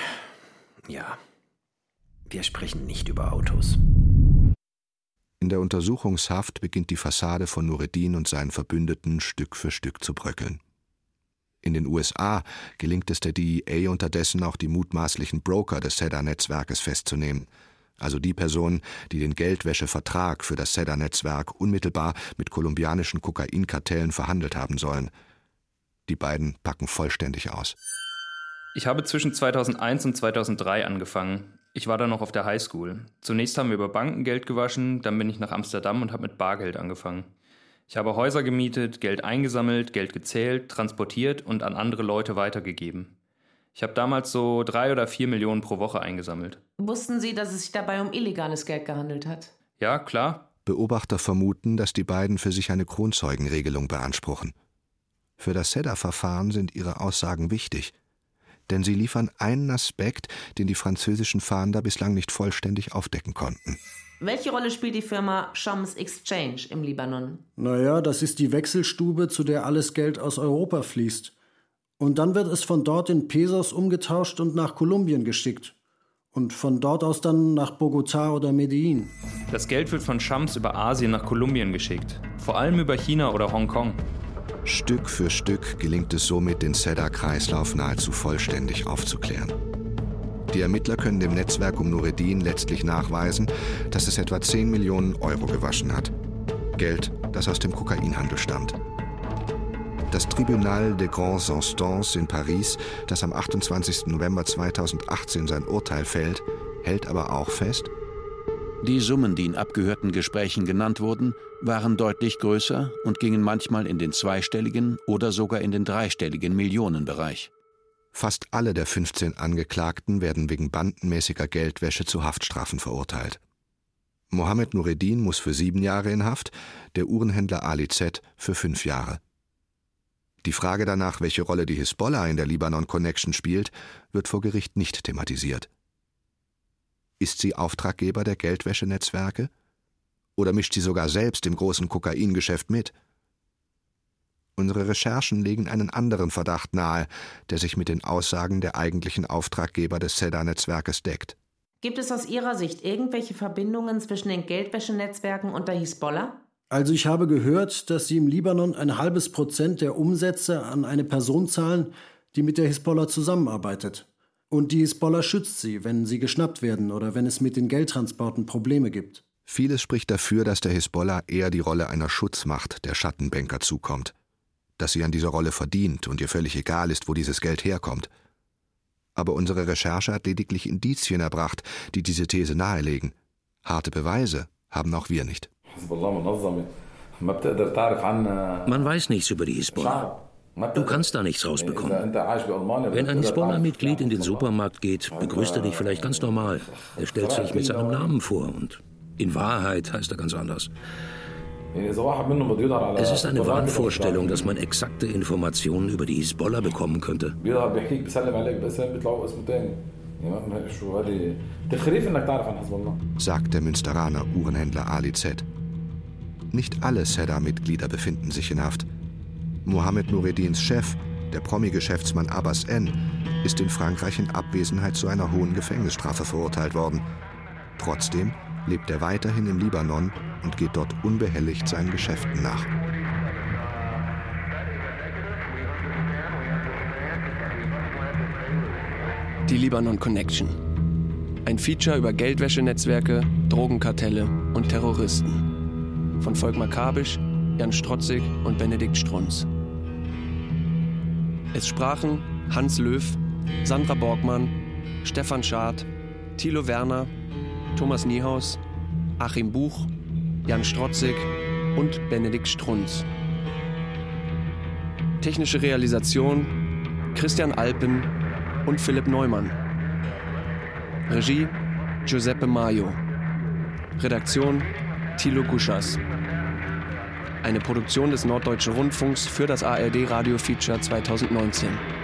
Ja. Wir sprechen nicht über Autos.
In der Untersuchungshaft beginnt die Fassade von Nureddin und seinen Verbündeten Stück für Stück zu bröckeln. In den U S A gelingt es der D E A unterdessen auch die mutmaßlichen Broker des Sedda-Netzwerkes festzunehmen. Also die Personen, die den Geldwäschevertrag für das Sedda-Netzwerk unmittelbar mit kolumbianischen Kokainkartellen verhandelt haben sollen. Die beiden packen vollständig aus.
Ich habe zwischen zweitausendeins und zweitausenddrei angefangen. Ich war dann noch auf der Highschool. Zunächst haben wir über Banken Geld gewaschen, dann bin ich nach Amsterdam und habe mit Bargeld angefangen. Ich habe Häuser gemietet, Geld eingesammelt, Geld gezählt, transportiert und an andere Leute weitergegeben. Ich habe damals so drei oder vier Millionen pro Woche eingesammelt.
Wussten Sie, dass es sich dabei um illegales Geld gehandelt hat?
Ja, klar.
Beobachter vermuten, dass die beiden für sich eine Kronzeugenregelung beanspruchen. Für das Sedda-Verfahren sind ihre Aussagen wichtig, denn sie liefern einen Aspekt, den die französischen Fahnder bislang nicht vollständig aufdecken konnten.
Welche Rolle spielt die Firma Shams Exchange im Libanon?
Naja, das ist die Wechselstube, zu der alles Geld aus Europa fließt. Und dann wird es von dort in Pesos umgetauscht und nach Kolumbien geschickt. Und von dort aus dann nach Bogotá oder Medellin.
Das Geld wird von Shams über Asien nach Kolumbien geschickt. Vor allem über China oder Hongkong.
Stück für Stück gelingt es somit, den Sedda-Kreislauf nahezu vollständig aufzuklären. Die Ermittler können dem Netzwerk um Nureddin letztlich nachweisen, dass es etwa zehn Millionen Euro gewaschen hat. Geld, das aus dem Kokainhandel stammt. Das Tribunal des Grandes Instances in Paris, das am achtundzwanzigsten November zweitausendachtzehn sein Urteil fällt, hält aber auch fest:
Die Summen, die in abgehörten Gesprächen genannt wurden, waren deutlich größer und gingen manchmal in den zweistelligen oder sogar in den dreistelligen Millionenbereich.
Fast alle der fünfzehn Angeklagten werden wegen bandenmäßiger Geldwäsche zu Haftstrafen verurteilt. Mohammed Nureddin muss für sieben Jahre in Haft, der Uhrenhändler Ali Z. für fünf Jahre. Die Frage danach, welche Rolle die Hisbollah in der Libanon-Connection spielt, wird vor Gericht nicht thematisiert. Ist sie Auftraggeber der Geldwäschenetzwerke? Oder mischt sie sogar selbst im großen Kokaingeschäft mit? Unsere Recherchen legen einen anderen Verdacht nahe, der sich mit den Aussagen der eigentlichen Auftraggeber des Sedda-Netzwerkes deckt.
Gibt es aus Ihrer Sicht irgendwelche Verbindungen zwischen den Geldwäschenetzwerken und der Hisbollah?
Also ich habe gehört, dass sie im Libanon ein halbes Prozent der Umsätze an eine Person zahlen, die mit der Hisbollah zusammenarbeitet. Und die Hisbollah schützt sie, wenn sie geschnappt werden oder wenn es mit den Geldtransporten Probleme gibt.
Vieles spricht dafür, dass der Hisbollah eher die Rolle einer Schutzmacht der Schattenbanker zukommt. Dass sie an dieser Rolle verdient und ihr völlig egal ist, wo dieses Geld herkommt. Aber unsere Recherche hat lediglich Indizien erbracht, die diese These nahelegen. Harte Beweise haben auch wir nicht.
Man weiß nichts über die Hisbollah. Du kannst da nichts rausbekommen. Wenn ein Hisbollah-Mitglied in den Supermarkt geht, begrüßt er dich vielleicht ganz normal. Er stellt sich mit seinem Namen vor und in Wahrheit heißt er ganz anders. Es ist eine Wahnvorstellung, dass man exakte Informationen über die Hisbollah bekommen könnte.
Sagt der Münsteraner Uhrenhändler Ali Z. Nicht alle Sedda-Mitglieder befinden sich in Haft. Mohammed Nureddins Chef, der Promi-Geschäftsmann Abbas N., ist in Frankreich in Abwesenheit zu einer hohen Gefängnisstrafe verurteilt worden. Trotzdem lebt er weiterhin im Libanon und geht dort unbehelligt seinen Geschäften nach.
Die Libanon Connection. Ein Feature über Geldwäschenetzwerke, Drogenkartelle und Terroristen. Von Volkmar Kabisch, Jan Strotzig und Benedikt Strunz. Es sprachen Hans Löw, Sandra Borgmann, Stefan Schad, Thilo Werner, Thomas Niehaus, Achim Buch, Jan Strotzig und Benedikt Strunz. Technische Realisation Christian Alpen und Philipp Neumann. Regie Giuseppe Maio. Redaktion Thilo Guschas. Eine Produktion des Norddeutschen Rundfunks für das A R D Radio Feature zweitausendneunzehn.